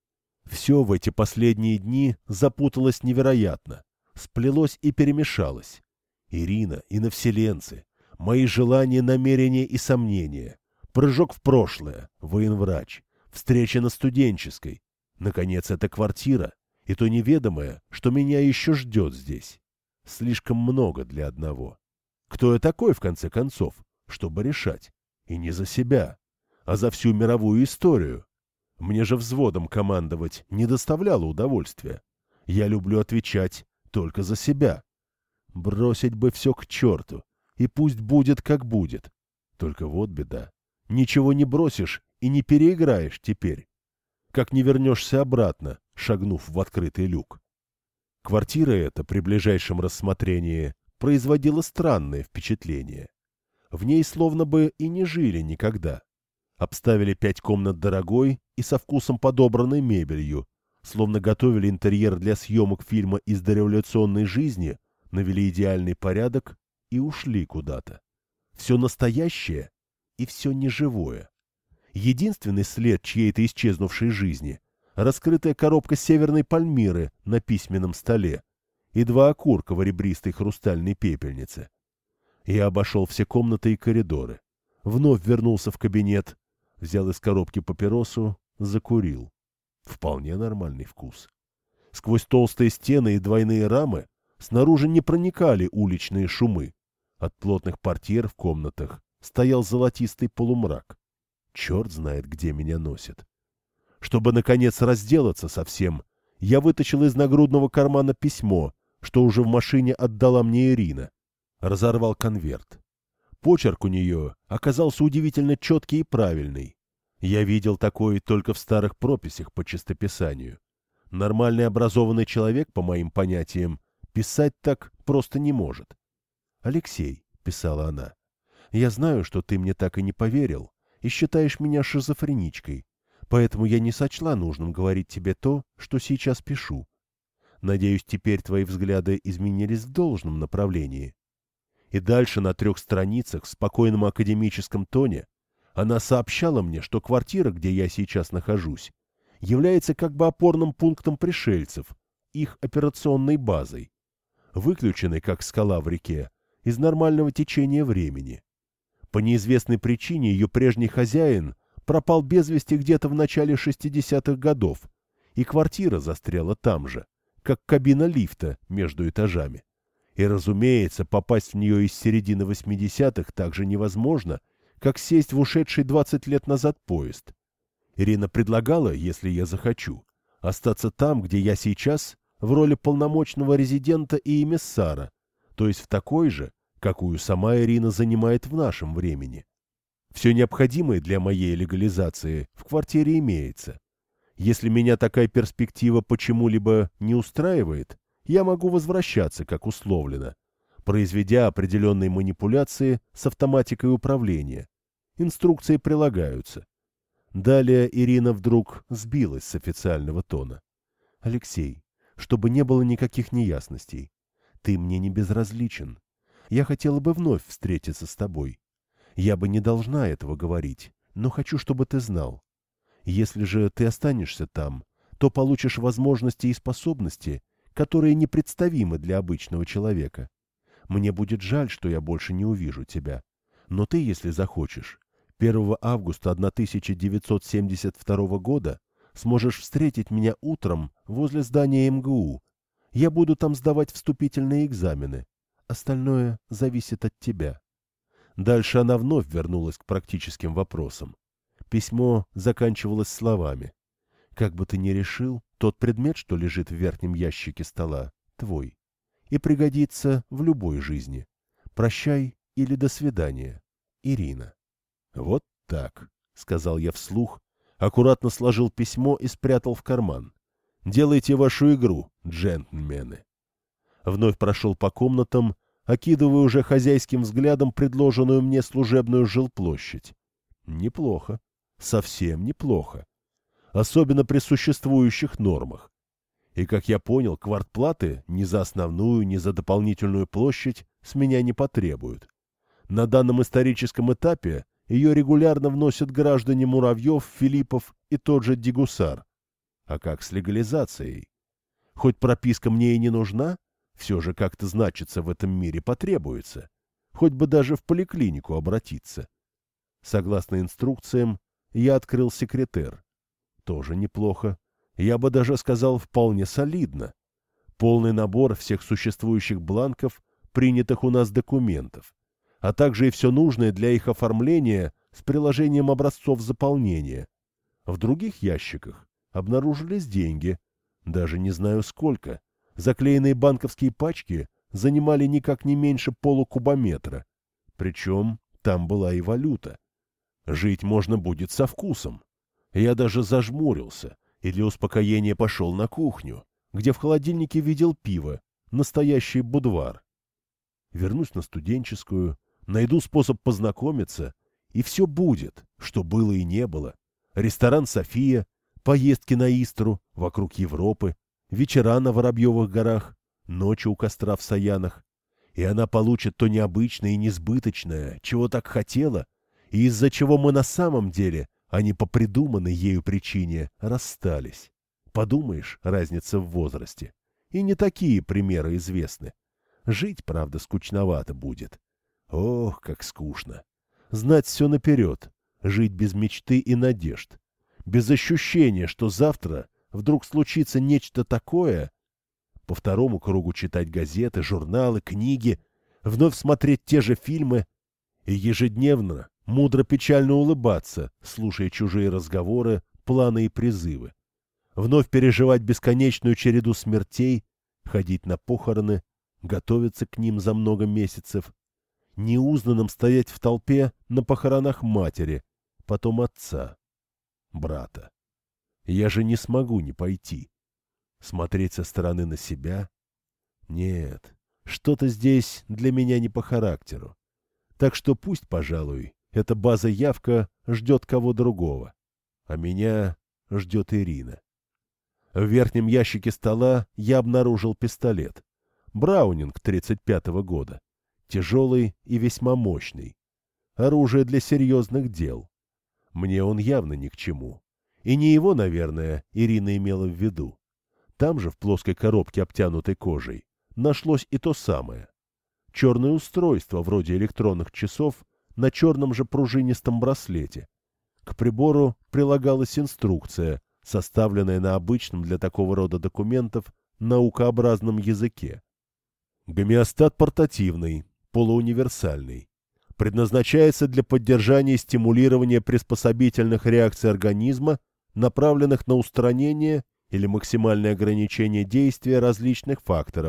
Все в эти последние дни запуталось невероятно, сплелось и перемешалось. Ирина, иновселенцы, мои желания, намерения и сомнения, прыжок в прошлое, военврач, встреча на Студенческой, наконец, эта квартира, и то неведомое, что меня еще ждет здесь. Слишком много для одного. Кто я такой, в конце концов, чтобы решать? И не за себя, а за всю мировую историю. Мне же взводом командовать не доставляло удовольствия. Я люблю отвечать только за себя. Бросить бы все к черту, и пусть будет, как будет. Только вот беда. Ничего не бросишь и не переиграешь теперь. Как не вернешься обратно, шагнув в открытый люк. Квартира эта при ближайшем рассмотрении производила странное впечатление. В ней словно бы и не жили никогда. Обставили пять комнат дорогой и со вкусом подобранной мебелью, словно готовили интерьер для съемок фильма из дореволюционной жизни, навели идеальный порядок и ушли куда-то. Все настоящее и все неживое. Единственный след чьей-то исчезнувшей жизни — раскрытая коробка северной Пальмиры на письменном столе и два окурка в ребристой хрустальной пепельнице. Я обошел все комнаты и коридоры. Вновь вернулся в кабинет, взял из коробки папиросу, закурил. Вполне нормальный вкус. Сквозь толстые стены и двойные рамы снаружи не проникали уличные шумы. От плотных портьер в комнатах стоял золотистый полумрак. Черт знает, где меня носит. Чтобы, наконец, разделаться со всем, я вытащил из нагрудного кармана письмо, что уже в машине отдала мне Ирина. Разорвал конверт. Почерк у нее оказался удивительно четкий и правильный. Я видел такое только в старых прописях по чистописанию. Нормальный образованный человек, по моим понятиям, писать так просто не может. «Алексей», — писала она, — «я знаю, что ты мне так и не поверил и считаешь меня шизофреничкой, поэтому я не сочла нужным говорить тебе то, что сейчас пишу. Надеюсь, теперь твои взгляды изменились в должном направлении». И дальше на трех страницах в спокойном академическом тоне она сообщала мне, что квартира, где я сейчас нахожусь, является как бы опорным пунктом пришельцев, их операционной базой, выключенной, как скала в реке, из нормального течения времени. По неизвестной причине ее прежний хозяин пропал без вести где-то в начале шестидесятых годов, и квартира застряла там же, как кабина лифта между этажами. И, разумеется, попасть в нее из середины восьмидесятых так же невозможно, как сесть в ушедший двадцать лет назад поезд. Ирина предлагала, если я захочу, остаться там, где я сейчас, в роли полномочного резидента и эмиссара, то есть в такой же, какую сама Ирина занимает в нашем времени. Все необходимое для моей легализации в квартире имеется. Если меня такая перспектива почему-либо не устраивает, я могу возвращаться, как условлено, произведя определенные манипуляции с автоматикой управления. Инструкции прилагаются. Далее Ирина вдруг сбилась с официального тона. «Алексей, чтобы не было никаких неясностей, ты мне не безразличен. Я хотела бы вновь встретиться с тобой. Я бы не должна этого говорить, но хочу, чтобы ты знал. Если же ты останешься там, то получишь возможности и способности, которые непредставимы для обычного человека. Мне будет жаль, что я больше не увижу тебя. Но ты, если захочешь, первого августа тысяча девятьсот семьдесят второго года сможешь встретить меня утром возле здания эм гэ у. Я буду там сдавать вступительные экзамены. Остальное зависит от тебя». Дальше она вновь вернулась к практическим вопросам. Письмо заканчивалось словами: «Как бы ты ни решил, тот предмет, что лежит в верхнем ящике стола, твой. И пригодится в любой жизни. Прощай или до свидания. Ирина». «Вот так», — сказал я вслух, аккуратно сложил письмо и спрятал в карман. «Делайте вашу игру, джентльмены». Вновь прошел по комнатам, окидывая уже хозяйским взглядом предложенную мне служебную жилплощадь. Неплохо, совсем неплохо. Особенно при существующих нормах. И, как я понял, квартплаты ни за основную, ни за дополнительную площадь с меня не потребуют. На данном историческом этапе ее регулярно вносят граждане Муравьев, Филиппов и тот же Дегусар. А как с легализацией? Хоть прописка мне и не нужна, все же как-то значиться в этом мире потребуется. Хоть бы даже в поликлинику обратиться. Согласно инструкциям, я открыл секретер. Тоже неплохо. Я бы даже сказал, вполне солидно. Полный набор всех существующих бланков, принятых у нас документов, а также и все нужное для их оформления с приложением образцов заполнения. В других ящиках обнаружились деньги, даже не знаю сколько. Заклеенные банковские пачки занимали никак не меньше полукубометра. Причем там была и валюта. Жить можно будет со вкусом. Я даже зажмурился и для успокоения пошел на кухню, где в холодильнике видел пиво, настоящий будвар. Вернусь на студенческую, найду способ познакомиться, и все будет, что было и не было. Ресторан «София», поездки на Истру, вокруг Европы, вечера на Воробьевых горах, ночи у костра в Саянах. И она получит то необычное и несбыточное, чего так хотела, и из-за чего мы на самом деле, а не по придуманной ею причине, расстались. Подумаешь, разница в возрасте. И не такие примеры известны. Жить, правда, скучновато будет. Ох, как скучно. Знать все наперед, жить без мечты и надежд. Без ощущения, что завтра вдруг случится нечто такое. По второму кругу читать газеты, журналы, книги, вновь смотреть те же фильмы и ежедневно мудро-печально улыбаться, слушая чужие разговоры, планы и призывы. Вновь переживать бесконечную череду смертей, ходить на похороны, готовиться к ним за много месяцев, неузнанным стоять в толпе на похоронах матери, потом отца, брата. Я же не смогу не пойти. Смотреть со стороны на себя? Нет, что-то здесь для меня не по характеру. Так что пусть, пожалуй, эта база-явка ждет кого другого. А меня ждет Ирина. В верхнем ящике стола я обнаружил пистолет. Браунинг тридцать пятого года. Тяжелый и весьма мощный. Оружие для серьезных дел. Мне он явно ни к чему. И не его, наверное, Ирина имела в виду. Там же, в плоской коробке, обтянутой кожей, нашлось и то самое. Черное устройство, вроде электронных часов, на черном же пружинистом браслете. К прибору прилагалась инструкция, составленная на обычном для такого рода документов наукообразном языке. Гомеостат портативный, полууниверсальный. Предназначается для поддержания и стимулирования приспособительных реакций организма, направленных на устранение или максимальное ограничение действия различных факторов,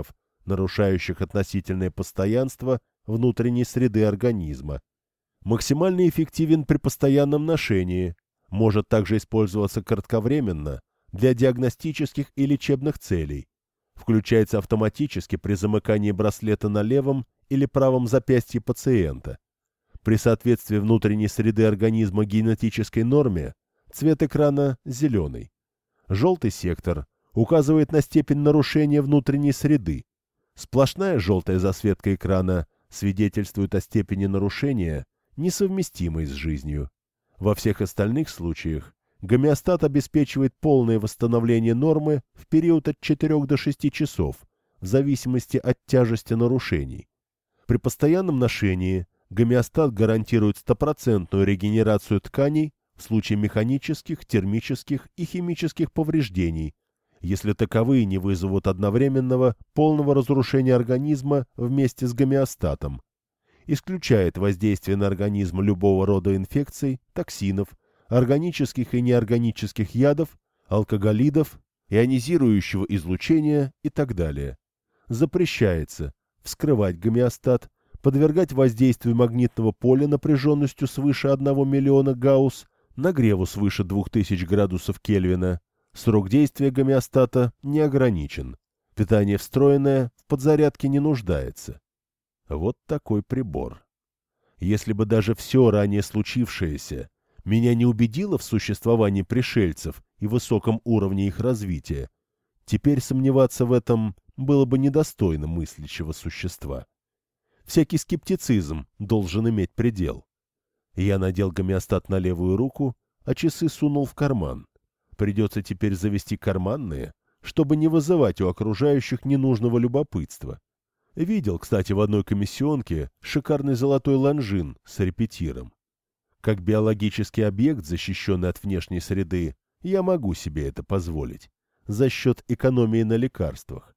нарушающих относительное постоянство внутренней среды организма. Максимально эффективен при постоянном ношении, может также использоваться кратковременно для диагностических и лечебных целей. Включается автоматически при замыкании браслета на левом или правом запястье пациента. При соответствии внутренней среды организма генетической норме цвет экрана зеленый. Желтый сектор указывает на степень нарушения внутренней среды. Сплошная желтая засветка экрана свидетельствует о степени нарушения, несовместимой с жизнью. Во всех остальных случаях гомеостат обеспечивает полное восстановление нормы в период от четырёх до шести часов, в зависимости от тяжести нарушений. При постоянном ношении гомеостат гарантирует стопроцентную регенерацию тканей в случае механических, термических и химических повреждений, если таковые не вызовут одновременного полного разрушения организма вместе с гомеостатом. Исключает воздействие на организм любого рода инфекций, токсинов, органических и неорганических ядов, алкоголидов, ионизирующего излучения и так далее. Запрещается вскрывать гомеостат, подвергать воздействию магнитного поля напряженностью свыше одного миллиона гаусс, нагреву свыше двух тысяч градусов Кельвина. Срок действия гомеостата не ограничен. Питание встроенное в подзарядке не нуждается. Вот такой прибор. Если бы даже все ранее случившееся меня не убедило в существовании пришельцев и высоком уровне их развития, теперь сомневаться в этом было бы недостойно мыслящего существа. Всякий скептицизм должен иметь предел. Я надел гомеостат на левую руку, а часы сунул в карман. Придется теперь завести карманные, чтобы не вызывать у окружающих ненужного любопытства. Видел, кстати, в одной комиссионке шикарный золотой лонжин с репетиром. Как биологический объект, защищенный от внешней среды, я могу себе это позволить, за счет экономии на лекарствах.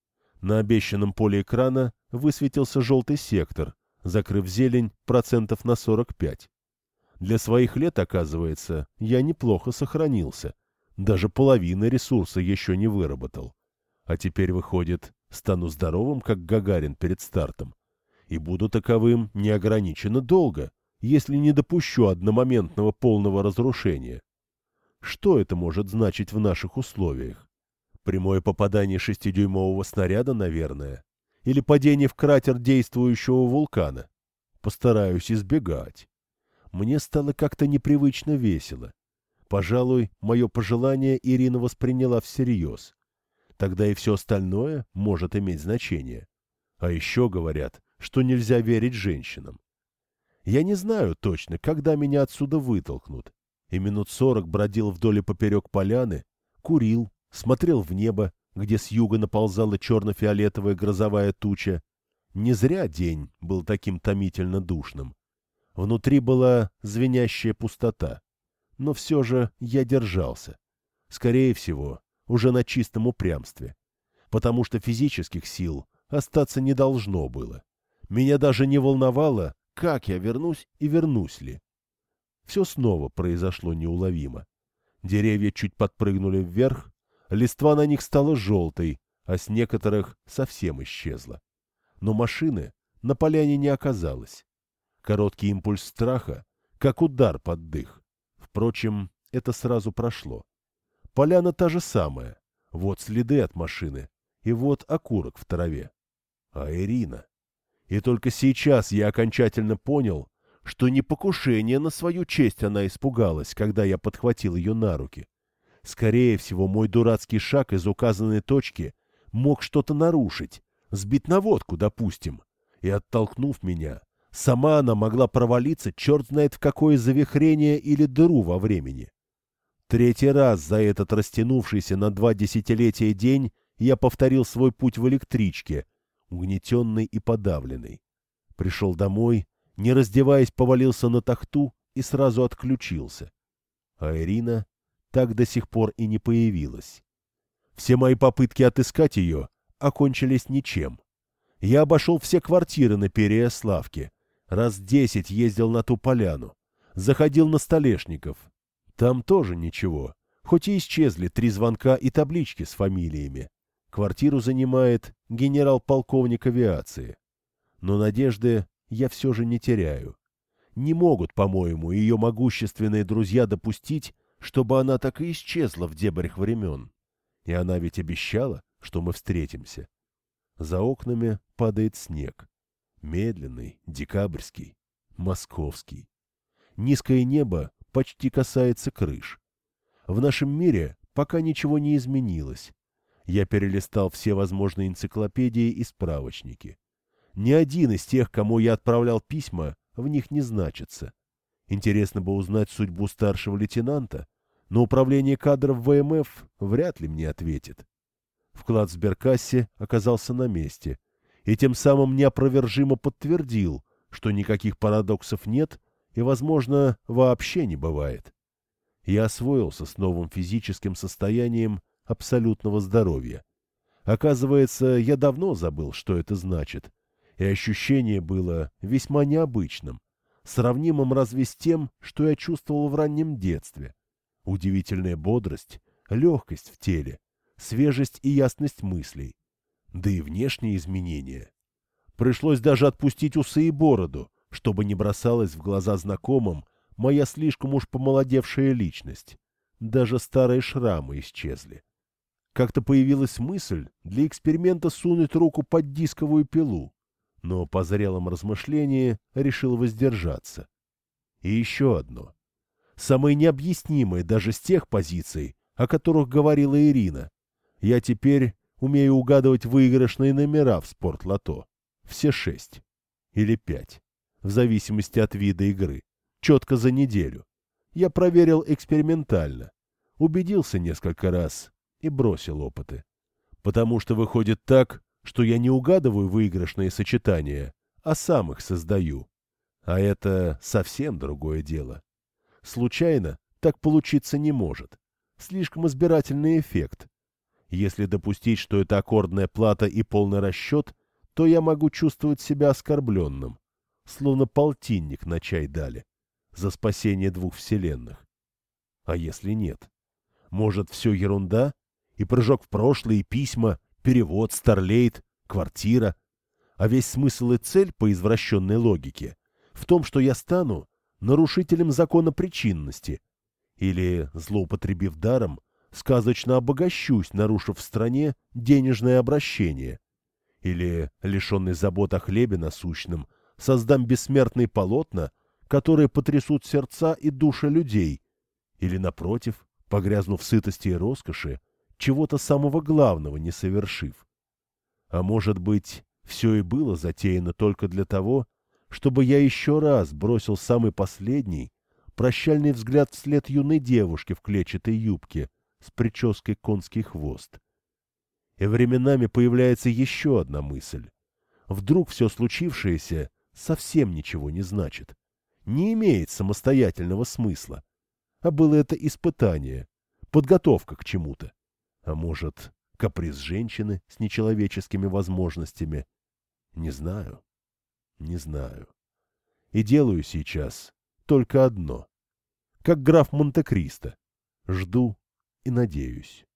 На обещанном поле экрана высветился желтый сектор, закрыв зелень процентов на сорок пять. Для своих лет, оказывается, я неплохо сохранился. Даже половины ресурса еще не выработал. А теперь, выходит, стану здоровым, как Гагарин перед стартом. И буду таковым неограниченно долго, если не допущу одномоментного полного разрушения. Что это может значить в наших условиях? Прямое попадание шестидюймового снаряда, наверное? Или падение в кратер действующего вулкана? Постараюсь избегать. Мне стало как-то непривычно весело. Пожалуй, мое пожелание Ирина восприняла всерьез. Тогда и все остальное может иметь значение. А еще говорят, что нельзя верить женщинам. Я не знаю точно, когда меня отсюда вытолкнут. И минут сорок бродил вдоль и поперек поляны, курил, смотрел в небо, где с юга наползала черно-фиолетовая грозовая туча. Не зря день был таким томительно душным. Внутри была звенящая пустота. Но все же я держался. Скорее всего, уже на чистом упрямстве. Потому что физических сил остаться не должно было. Меня даже не волновало, как я вернусь и вернусь ли. Все снова произошло неуловимо. Деревья чуть подпрыгнули вверх, листва на них стала желтой, а с некоторых совсем исчезла. Но машины на поляне не оказалось. Короткий импульс страха, как удар под дых. Впрочем, это сразу прошло. Поляна та же самая. Вот следы от машины, и вот окурок в траве. А Ирина? И только сейчас я окончательно понял, что не покушение на свою честь она испугалась, когда я подхватил ее на руки. Скорее всего, мой дурацкий шаг из указанной точки мог что-то нарушить, сбить наводку, допустим, и, оттолкнув меня, сама она могла провалиться черт знает в какое завихрение или дыру во времени. Третий раз за этот растянувшийся на два десятилетия день я повторил свой путь в электричке, угнетенный и подавленный. Пришел домой, не раздеваясь, повалился на тахту и сразу отключился. А Ирина так до сих пор и не появилась. Все мои попытки отыскать ее окончились ничем. Я обошел все квартиры на Переяславке, раз десять ездил на ту поляну, заходил на Столешников. Там тоже ничего, хоть и исчезли три звонка и таблички с фамилиями. Квартиру занимает генерал-полковник авиации. Но надежды я все же не теряю. Не могут, по-моему, ее могущественные друзья допустить, чтобы она так и исчезла в дебрях времен. И она ведь обещала, что мы встретимся. За окнами падает снег. Медленный, декабрьский, московский. Низкое небо почти касается крыш. В нашем мире пока ничего не изменилось. Я перелистал все возможные энциклопедии и справочники. Ни один из тех, кому я отправлял письма, в них не значится. Интересно бы узнать судьбу старшего лейтенанта, но управление кадров ВМФ вряд ли мне ответит. Вклад в сберкассе оказался на месте, и тем самым неопровержимо подтвердил, что никаких парадоксов нет и, возможно, вообще не бывает. Я освоился с новым физическим состоянием абсолютного здоровья. Оказывается, я давно забыл, что это значит, и ощущение было весьма необычным, сравнимым разве с тем, что я чувствовал в раннем детстве. Удивительная бодрость, легкость в теле, свежесть и ясность мыслей, да и внешние изменения. Пришлось даже отпустить усы и бороду, чтобы не бросалась в глаза знакомым моя слишком уж помолодевшая личность. Даже старые шрамы исчезли. Как-то появилась мысль для эксперимента сунуть руку под дисковую пилу, но по зрелом размышлении решил воздержаться. И еще одно. Самое необъяснимое даже с тех позиций, о которых говорила Ирина. Я теперь умею угадывать выигрышные номера в спортлото. Все шесть. Или пять. В зависимости от вида игры. Четко за неделю. Я проверил экспериментально. Убедился несколько раз и бросил опыты. Потому что выходит так, что я не угадываю выигрышные сочетания, а сам их создаю. А это совсем другое дело. Случайно так получиться не может. Слишком избирательный эффект. Если допустить, что это аккордная плата и полный расчет, то я могу чувствовать себя оскорбленным, словно полтинник на чай дали, за спасение двух вселенных. А если нет? Может, все ерунда? И прыжок в прошлое, и письма, перевод, старлейт, квартира. А весь смысл и цель по извращенной логике в том, что я стану нарушителем закона причинности или, злоупотребив даром, сказочно обогащусь, нарушив в стране денежное обращение, или, лишенный забот о хлебе насущном, создам бессмертные полотна, которые потрясут сердца и души людей, или, напротив, погрязнув в сытости и роскоши, чего-то самого главного не совершив. А может быть, все и было затеяно только для того, чтобы я еще раз бросил самый последний, прощальный взгляд вслед юной девушке в клетчатой юбке с прической конский хвост. И временами появляется еще одна мысль. Вдруг все случившееся совсем ничего не значит, не имеет самостоятельного смысла, а было это испытание, подготовка к чему-то. А может, каприз женщины с нечеловеческими возможностями? Не знаю, не знаю. И делаю сейчас только одно. Как граф Монте-Кристо. Жду и надеюсь.